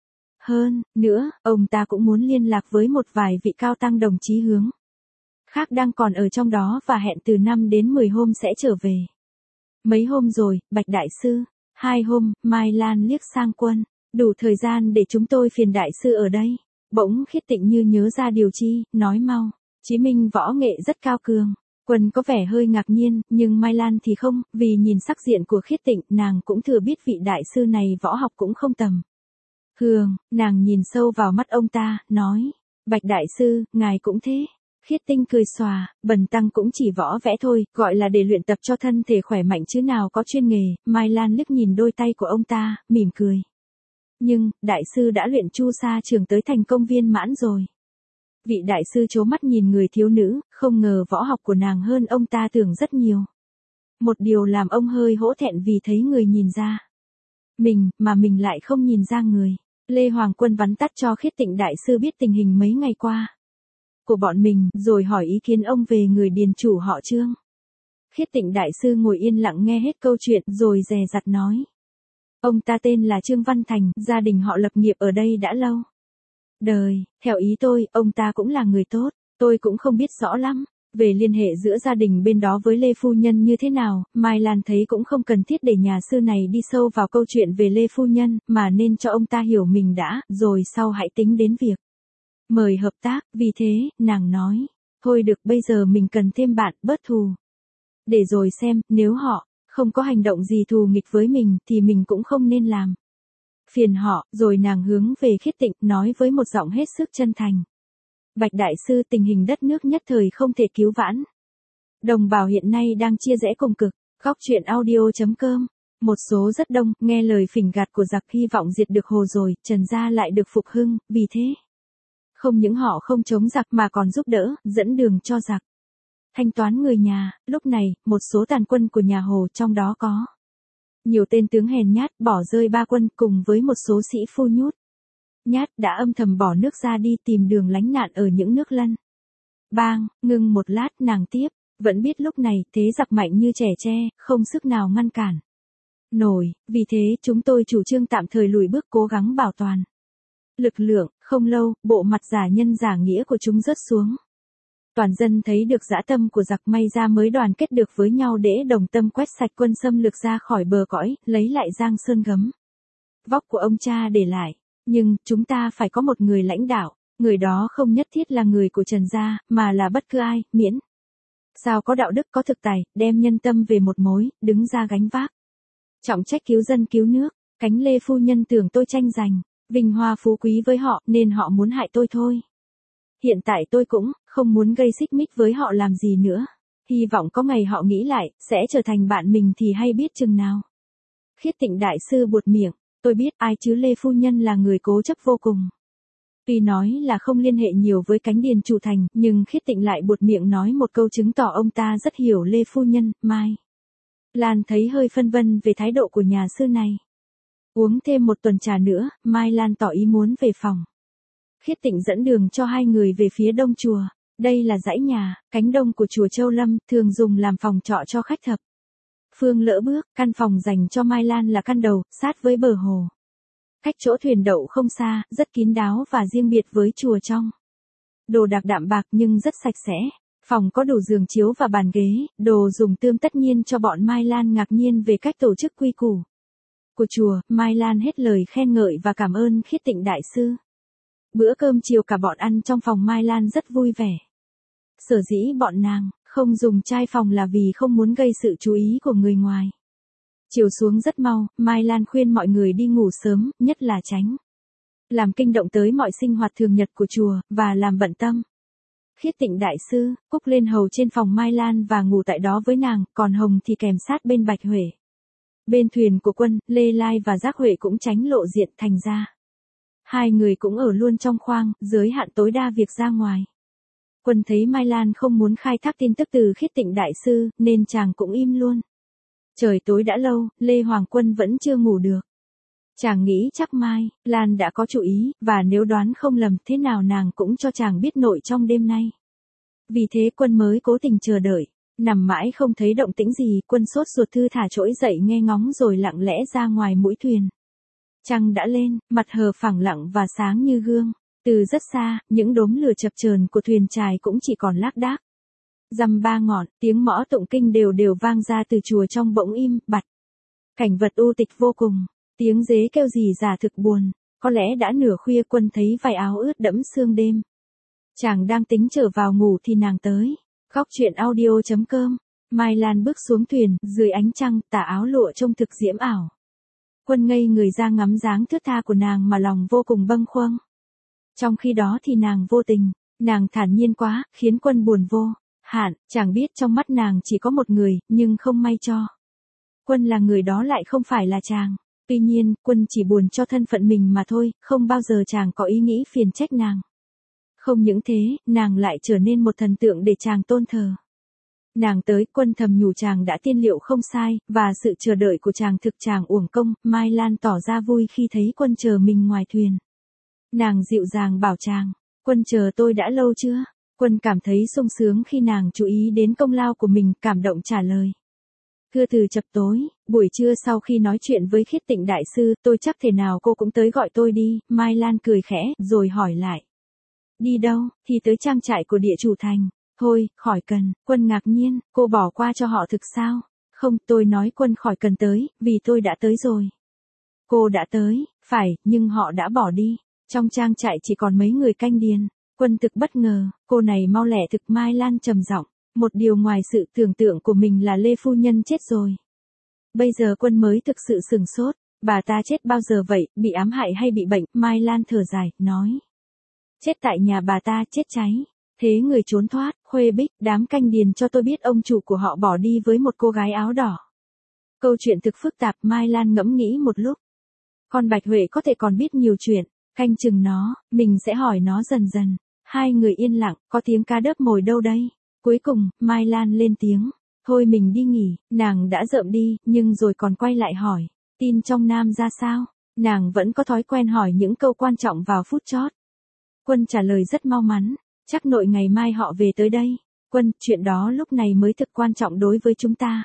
Hơn nữa, ông ta cũng muốn liên lạc với một vài vị cao tăng đồng chí hướng khác đang còn ở trong đó và hẹn từ 5 đến 10 hôm sẽ trở về. Mấy hôm rồi, Bạch đại sư? 2 hôm, Mai Lan liếc sang Quân. Đủ thời gian để chúng tôi phiền đại sư ở đây. Bỗng Khiết Tịnh như nhớ ra điều chi, nói mau. Chí Minh võ nghệ rất cao cường. Quân có vẻ hơi ngạc nhiên, nhưng Mai Lan thì không, vì nhìn sắc diện của Khiết Tịnh, nàng cũng thừa biết vị đại sư này võ học cũng không tầm thường. Nàng nhìn sâu vào mắt ông ta, nói, Bạch đại sư, ngài cũng thế. Khiết Tinh cười xòa, bần tăng cũng chỉ võ vẽ thôi, gọi là để luyện tập cho thân thể khỏe mạnh chứ nào có chuyên nghề. Mai Lan liếc nhìn đôi tay của ông ta, mỉm cười. Nhưng, đại sư đã luyện chu sa trường tới thành công viên mãn rồi. Vị đại sư chố mắt nhìn người thiếu nữ, không ngờ võ học của nàng hơn ông ta tưởng rất nhiều. Một điều làm ông hơi hổ thẹn vì thấy người nhìn ra mình, mà mình lại không nhìn ra người. Lê Hoàng Quân vắn tắt cho Khiết Tịnh đại sư biết tình hình mấy ngày qua của bọn mình, rồi hỏi ý kiến ông về người điền chủ họ Trương. Khiết Tịnh đại sư ngồi yên lặng nghe hết câu chuyện, rồi dè dặt nói. Ông ta tên là Trương Văn Thành, gia đình họ lập nghiệp ở đây đã lâu đời, theo ý tôi, ông ta cũng là người tốt. Tôi cũng không biết rõ lắm về liên hệ giữa gia đình bên đó với Lê Phu Nhân như thế nào. Mai Lan thấy cũng không cần thiết để nhà sư này đi sâu vào câu chuyện về Lê Phu Nhân, mà nên cho ông ta hiểu mình đã, rồi sau hãy tính đến việc mời hợp tác. Vì thế, nàng nói, thôi được, bây giờ mình cần thêm bạn, bớt thù. Để rồi xem, nếu họ không có hành động gì thù nghịch với mình, thì mình cũng không nên làm phiền họ. Rồi nàng hướng về Khiết Tịnh, nói với một giọng hết sức chân thành. Bạch đại sư, tình hình đất nước nhất thời không thể cứu vãn. Đồng bào hiện nay đang chia rẽ cùng cực. Góc truyện audio.com. Một số rất đông, nghe lời phỉnh gạt của giặc, hy vọng diệt được Hồ rồi, Trần gia lại được phục hưng, vì thế không những họ không chống giặc mà còn giúp đỡ, dẫn đường cho giặc thanh toán người nhà. Lúc này, một số tàn quân của nhà Hồ, trong đó có nhiều tên tướng hèn nhát, bỏ rơi 3 quân cùng với một số sĩ phu nhút nhát, đã âm thầm bỏ nước ra đi tìm đường lánh nạn ở những nước lân bang. Ngưng một lát, nàng tiếp, vẫn biết lúc này thế giặc mạnh như trẻ tre, không sức nào ngăn cản nổi, vì thế chúng tôi chủ trương tạm thời lùi bước, cố gắng bảo toàn lực lượng. Không lâu, bộ mặt giả nhân giả nghĩa của chúng rớt xuống. Toàn dân thấy được dã tâm của giặc, may ra mới đoàn kết được với nhau để đồng tâm quét sạch quân xâm lược ra khỏi bờ cõi, lấy lại Giang Sơn gấm vóc của ông cha để lại. Nhưng, chúng ta phải có một người lãnh đạo, người đó không nhất thiết là người của Trần gia, mà là bất cứ ai, miễn sao có đạo đức, có thực tài, đem nhân tâm về một mối, đứng ra gánh vác trọng trách cứu dân cứu nước. Cánh Lê Phu Nhân tưởng tôi tranh giành vinh hoa phú quý với họ, nên họ muốn hại tôi thôi. Hiện tại tôi cũng không muốn gây xích mích với họ làm gì nữa. hy vọng có ngày họ nghĩ lại, sẽ trở thành bạn mình thì hay biết chừng nào. Khiết Tịnh đại sư buột miệng, tôi biết ai chứ, Lê phu nhân là người cố chấp vô cùng. Tuy nói là không liên hệ nhiều với cánh điền chủ thành, nhưng Khiết Tịnh lại buột miệng nói một câu chứng tỏ ông ta rất hiểu Lê phu nhân. Mai Lan thấy hơi phân vân về thái độ của nhà sư này. Uống thêm một tuần trà nữa, Mai Lan tỏ ý muốn về phòng. Khiết Tịnh dẫn đường cho hai người về phía đông chùa. Đây là dãy nhà, cánh đông của chùa Châu Lâm, thường dùng làm phòng trọ cho khách thập phương lỡ bước. Căn phòng dành cho Mai Lan là căn đầu, sát với bờ hồ. Cách chỗ thuyền đậu không xa, rất kín đáo và riêng biệt với chùa trong. Đồ đạc đạm bạc nhưng rất sạch sẽ. Phòng có đủ giường chiếu và bàn ghế, đồ dùng tươm tất nhiên cho bọn Mai Lan ngạc nhiên về cách tổ chức quy củ của chùa. Mai Lan hết lời khen ngợi và cảm ơn Khiết Tịnh đại sư. Bữa cơm chiều cả bọn ăn trong phòng Mai Lan rất vui vẻ. Sở dĩ bọn nàng không dùng chai phòng là vì không muốn gây sự chú ý của người ngoài. Chiều xuống rất mau, Mai Lan khuyên mọi người đi ngủ sớm, nhất là tránh làm kinh động tới mọi sinh hoạt thường nhật của chùa, và làm bận tâm. Khiết Tịnh đại sư, Cúc lên hầu trên phòng Mai Lan và ngủ tại đó với nàng, còn Hồng thì kèm sát bên Bạch Huệ. Bên thuyền của Quân, Lê Lai và Giác Huệ cũng tránh lộ diện, thành ra hai người cũng ở luôn trong khoang, giới hạn tối đa việc ra ngoài. Quân thấy Mai Lan không muốn khai thác tin tức từ Khiết Tịnh đại sư, nên chàng cũng im luôn. Trời tối đã lâu, Lê Hoàng Quân vẫn chưa ngủ được. Chàng nghĩ chắc Mai Lan đã có chủ ý, và nếu đoán không lầm thế nào nàng cũng cho chàng biết nội trong đêm nay. Vì thế Quân mới cố tình chờ đợi. Nằm mãi không thấy động tĩnh gì, Quân sốt ruột thư thả trỗi dậy nghe ngóng rồi lặng lẽ ra ngoài mũi thuyền. Trăng đã lên, mặt hờ phẳng lặng và sáng như gương. Từ rất xa, những đốm lửa chập chờn của thuyền chài cũng chỉ còn lác đác. Dăm ba ngọn, tiếng mõ tụng kinh đều đều vang ra từ chùa trong bỗng im bặt. Cảnh vật u tịch vô cùng, tiếng dế kêu rì rả thực buồn. Có lẽ đã nửa khuya. Quân thấy vài áo ướt đẫm sương đêm. Chàng đang tính trở vào ngủ thì nàng tới. Góc truyện audio.com. Mai Lan bước xuống thuyền, dưới ánh trăng, tà áo lụa trông thực diễm ảo. Quân ngây người ra ngắm dáng thướt tha của nàng mà lòng vô cùng bâng khuâng. Trong khi đó thì nàng vô tình, nàng thản nhiên quá, khiến Quân buồn vô hạn. Chàng biết trong mắt nàng chỉ có một người, nhưng không may cho Quân là người đó lại không phải là chàng. Tuy nhiên, Quân chỉ buồn cho thân phận mình mà thôi, không bao giờ chàng có ý nghĩ phiền trách nàng. Không những thế, nàng lại trở nên một thần tượng để chàng tôn thờ. Nàng tới, Quân thầm nhủ chàng đã tiên liệu không sai, và sự chờ đợi của chàng thực chàng uổng công. Mai Lan tỏ ra vui khi thấy Quân chờ mình ngoài thuyền. Nàng dịu dàng bảo chàng, Quân chờ tôi đã lâu chưa? Quân cảm thấy sung sướng khi nàng chú ý đến công lao của mình, cảm động trả lời. Thưa từ chập tối, buổi trưa sau khi nói chuyện với Khiết Tịnh đại sư, tôi chắc thể nào cô cũng tới gọi tôi đi. Mai Lan cười khẽ, rồi hỏi lại. Đi đâu? Thì tới trang trại của địa chủ thành. Thôi, khỏi cần. Quân ngạc nhiên, cô bỏ qua cho họ thực sao? Không, tôi nói Quân khỏi cần tới, vì tôi đã tới rồi. Cô đã tới, phải, nhưng họ đã bỏ đi. Trong trang trại chỉ còn mấy người canh điền. Quân thực bất ngờ, cô này mau lẹ thực. Mai Lan trầm giọng, một điều ngoài sự tưởng tượng của mình là Lê phu nhân chết rồi. Bây giờ Quân mới thực sự sửng sốt, bà ta chết bao giờ vậy, bị ám hại hay bị bệnh? Mai Lan thở dài, nói. Chết tại nhà bà ta, chết cháy. Thế người trốn thoát, Khuê Bích, đám canh điền cho tôi biết ông chủ của họ bỏ đi với một cô gái áo đỏ. Câu chuyện thực phức tạp. Mai Lan ngẫm nghĩ một lúc. Con Bạch Huệ có thể còn biết nhiều chuyện, canh chừng nó, mình sẽ hỏi nó dần dần. Hai người yên lặng, có tiếng cá đớp mồi đâu đây? Cuối cùng, Mai Lan lên tiếng. Thôi mình đi nghỉ. Nàng đã rợm đi, nhưng rồi còn quay lại hỏi. Tin trong Nam ra sao? Nàng vẫn có thói quen hỏi những câu quan trọng vào phút chót. Quân trả lời rất mau mắn. Chắc nội ngày mai họ về tới đây. Quân, chuyện đó lúc này mới thực quan trọng đối với chúng ta.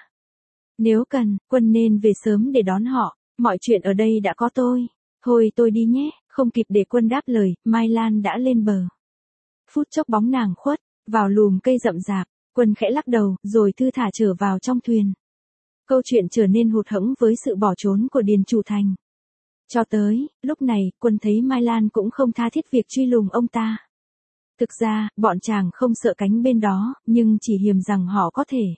Nếu cần, Quân nên về sớm để đón họ. Mọi chuyện ở đây đã có tôi. Thôi tôi đi nhé. Không kịp để Quân đáp lời, Mai Lan đã lên bờ. Phút chốc bóng nàng khuất vào lùm cây rậm rạp. Quân khẽ lắc đầu, rồi thư thả trở vào trong thuyền. Câu chuyện trở nên hụt hẫng với sự bỏ trốn của Điền chủ thành. Cho tới lúc này, Quân thấy Mai Lan cũng không tha thiết việc truy lùng ông ta. Thực ra, bọn chàng không sợ cánh bên đó, nhưng chỉ hiềm rằng họ có thể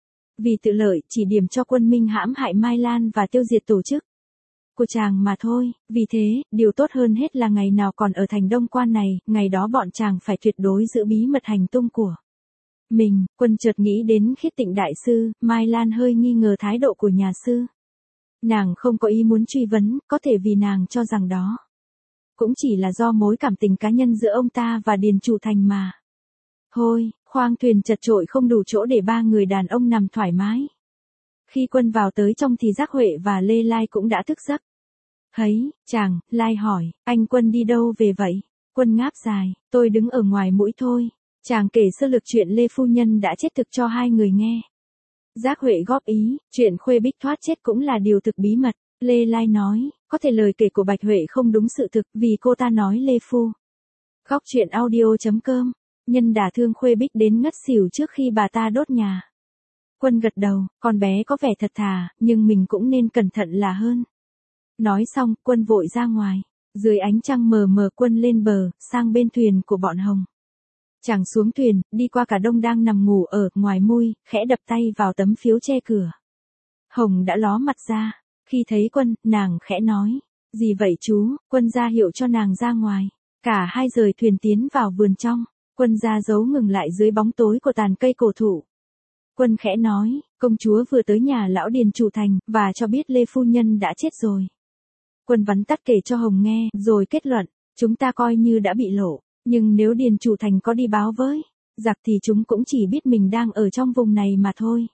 vì tự lợi chỉ điểm cho Quân minh hãm hại Mai Lan và tiêu diệt tổ chức của chàng mà thôi. Vì thế, điều tốt hơn hết là ngày nào còn ở thành Đông Quan này, ngày đó bọn chàng phải tuyệt đối giữ bí mật hành tung của Quân chợt nghĩ đến Khiết Tịnh đại sư, Mai Lan hơi nghi ngờ thái độ của nhà sư. Nàng không có ý muốn truy vấn, có thể vì nàng cho rằng đó cũng chỉ là do mối cảm tình cá nhân giữa ông ta và Điền Chủ Thành mà. Thôi, khoang thuyền chật chội không đủ chỗ để ba người đàn ông nằm thoải mái. Khi Quân vào tới trong thì Giác Huệ và Lê Lai cũng đã thức giấc. Thấy, chàng, Lai hỏi, anh Quân đi đâu về vậy? Quân ngáp dài, tôi đứng ở ngoài mũi thôi. Chàng kể sơ lược chuyện Lê Phu Nhân đã chết thực cho hai người nghe. Giác Huệ góp ý, chuyện Khuê Bích thoát chết cũng là điều thực bí mật. Lê Lai nói, có thể lời kể của Bạch Huệ không đúng sự thực vì cô ta nói Lê Phu. Góc truyện audio.com, nhân đả thương Khuê Bích đến ngất xỉu trước khi bà ta đốt nhà. Quân gật đầu, con bé có vẻ thật thà, nhưng mình cũng nên cẩn thận là hơn. Nói xong, Quân vội ra ngoài. Dưới ánh trăng mờ mờ Quân lên bờ, sang bên thuyền của bọn Hồng. Chàng xuống thuyền, đi qua cả Đông đang nằm ngủ ở ngoài mui, khẽ đập tay vào tấm phiếu che cửa. Hồng đã ló mặt ra. Khi thấy Quân, nàng khẽ nói. Gì vậy chú? Quân ra hiệu cho nàng ra ngoài. Cả hai rời thuyền tiến vào vườn trong. Quân ra giấu ngừng lại dưới bóng tối của tàn cây cổ thụ. Quân khẽ nói, công chúa vừa tới nhà lão Điền Chủ Thành, và cho biết Lê Phu Nhân đã chết rồi. Quân vắn tắt kể cho Hồng nghe, rồi kết luận, chúng ta coi như đã bị lộ, nhưng nếu Điền Chủ Thành có đi báo với giặc thì chúng cũng chỉ biết mình đang ở trong vùng này mà thôi.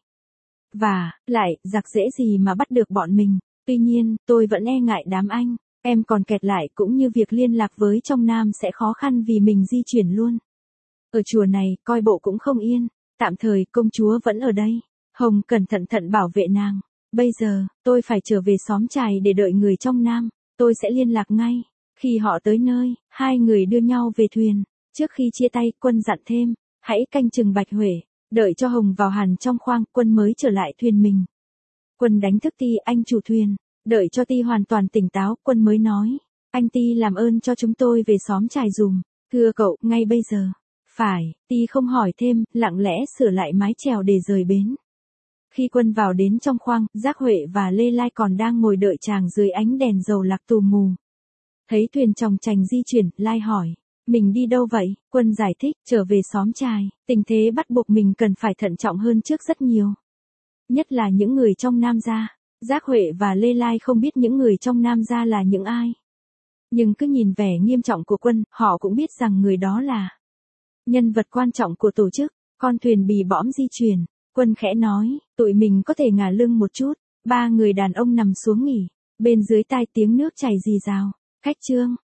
Và, lại, giặc dễ gì mà bắt được bọn mình, tuy nhiên, tôi vẫn e ngại đám anh, em còn kẹt lại cũng như việc liên lạc với trong Nam sẽ khó khăn vì mình di chuyển luôn. Ở chùa này, coi bộ cũng không yên, tạm thời công chúa vẫn ở đây. Hồng cẩn thận bảo vệ nàng. Bây giờ, tôi phải trở về xóm chài để đợi người trong Nam, tôi sẽ liên lạc ngay. Khi họ tới nơi, hai người đưa nhau về thuyền. Trước khi chia tay, Quân dặn thêm, hãy canh chừng Bạch Huệ, đợi cho Hồng vào hẳn trong khoang, Quân mới trở lại thuyền mình. Quân đánh thức Ti, anh chủ thuyền, đợi cho Ti hoàn toàn tỉnh táo, Quân mới nói, anh Ti làm ơn cho chúng tôi về xóm chài dùm, thưa cậu, ngay bây giờ. Phải, Ti không hỏi thêm, lặng lẽ sửa lại mái chèo để rời bến. Khi Quân vào đến trong khoang, Giác Huệ và Lê Lai còn đang ngồi đợi chàng dưới ánh đèn dầu lạc tù mù. Thấy thuyền chòng chành di chuyển, Lai hỏi, mình đi đâu vậy? Quân giải thích, trở về xóm chài, tình thế bắt buộc mình cần phải thận trọng hơn trước rất nhiều. Nhất là những người trong Nam gia. Giác Huệ và Lê Lai không biết những người trong Nam gia là những ai. Nhưng cứ nhìn vẻ nghiêm trọng của Quân, họ cũng biết rằng người đó là nhân vật quan trọng của tổ chức. Con thuyền bì bõm di chuyển. Quân khẽ nói, tụi mình có thể ngả lưng một chút. Ba người đàn ông nằm xuống nghỉ. Bên dưới tai tiếng nước chảy rì rào. Khách trương.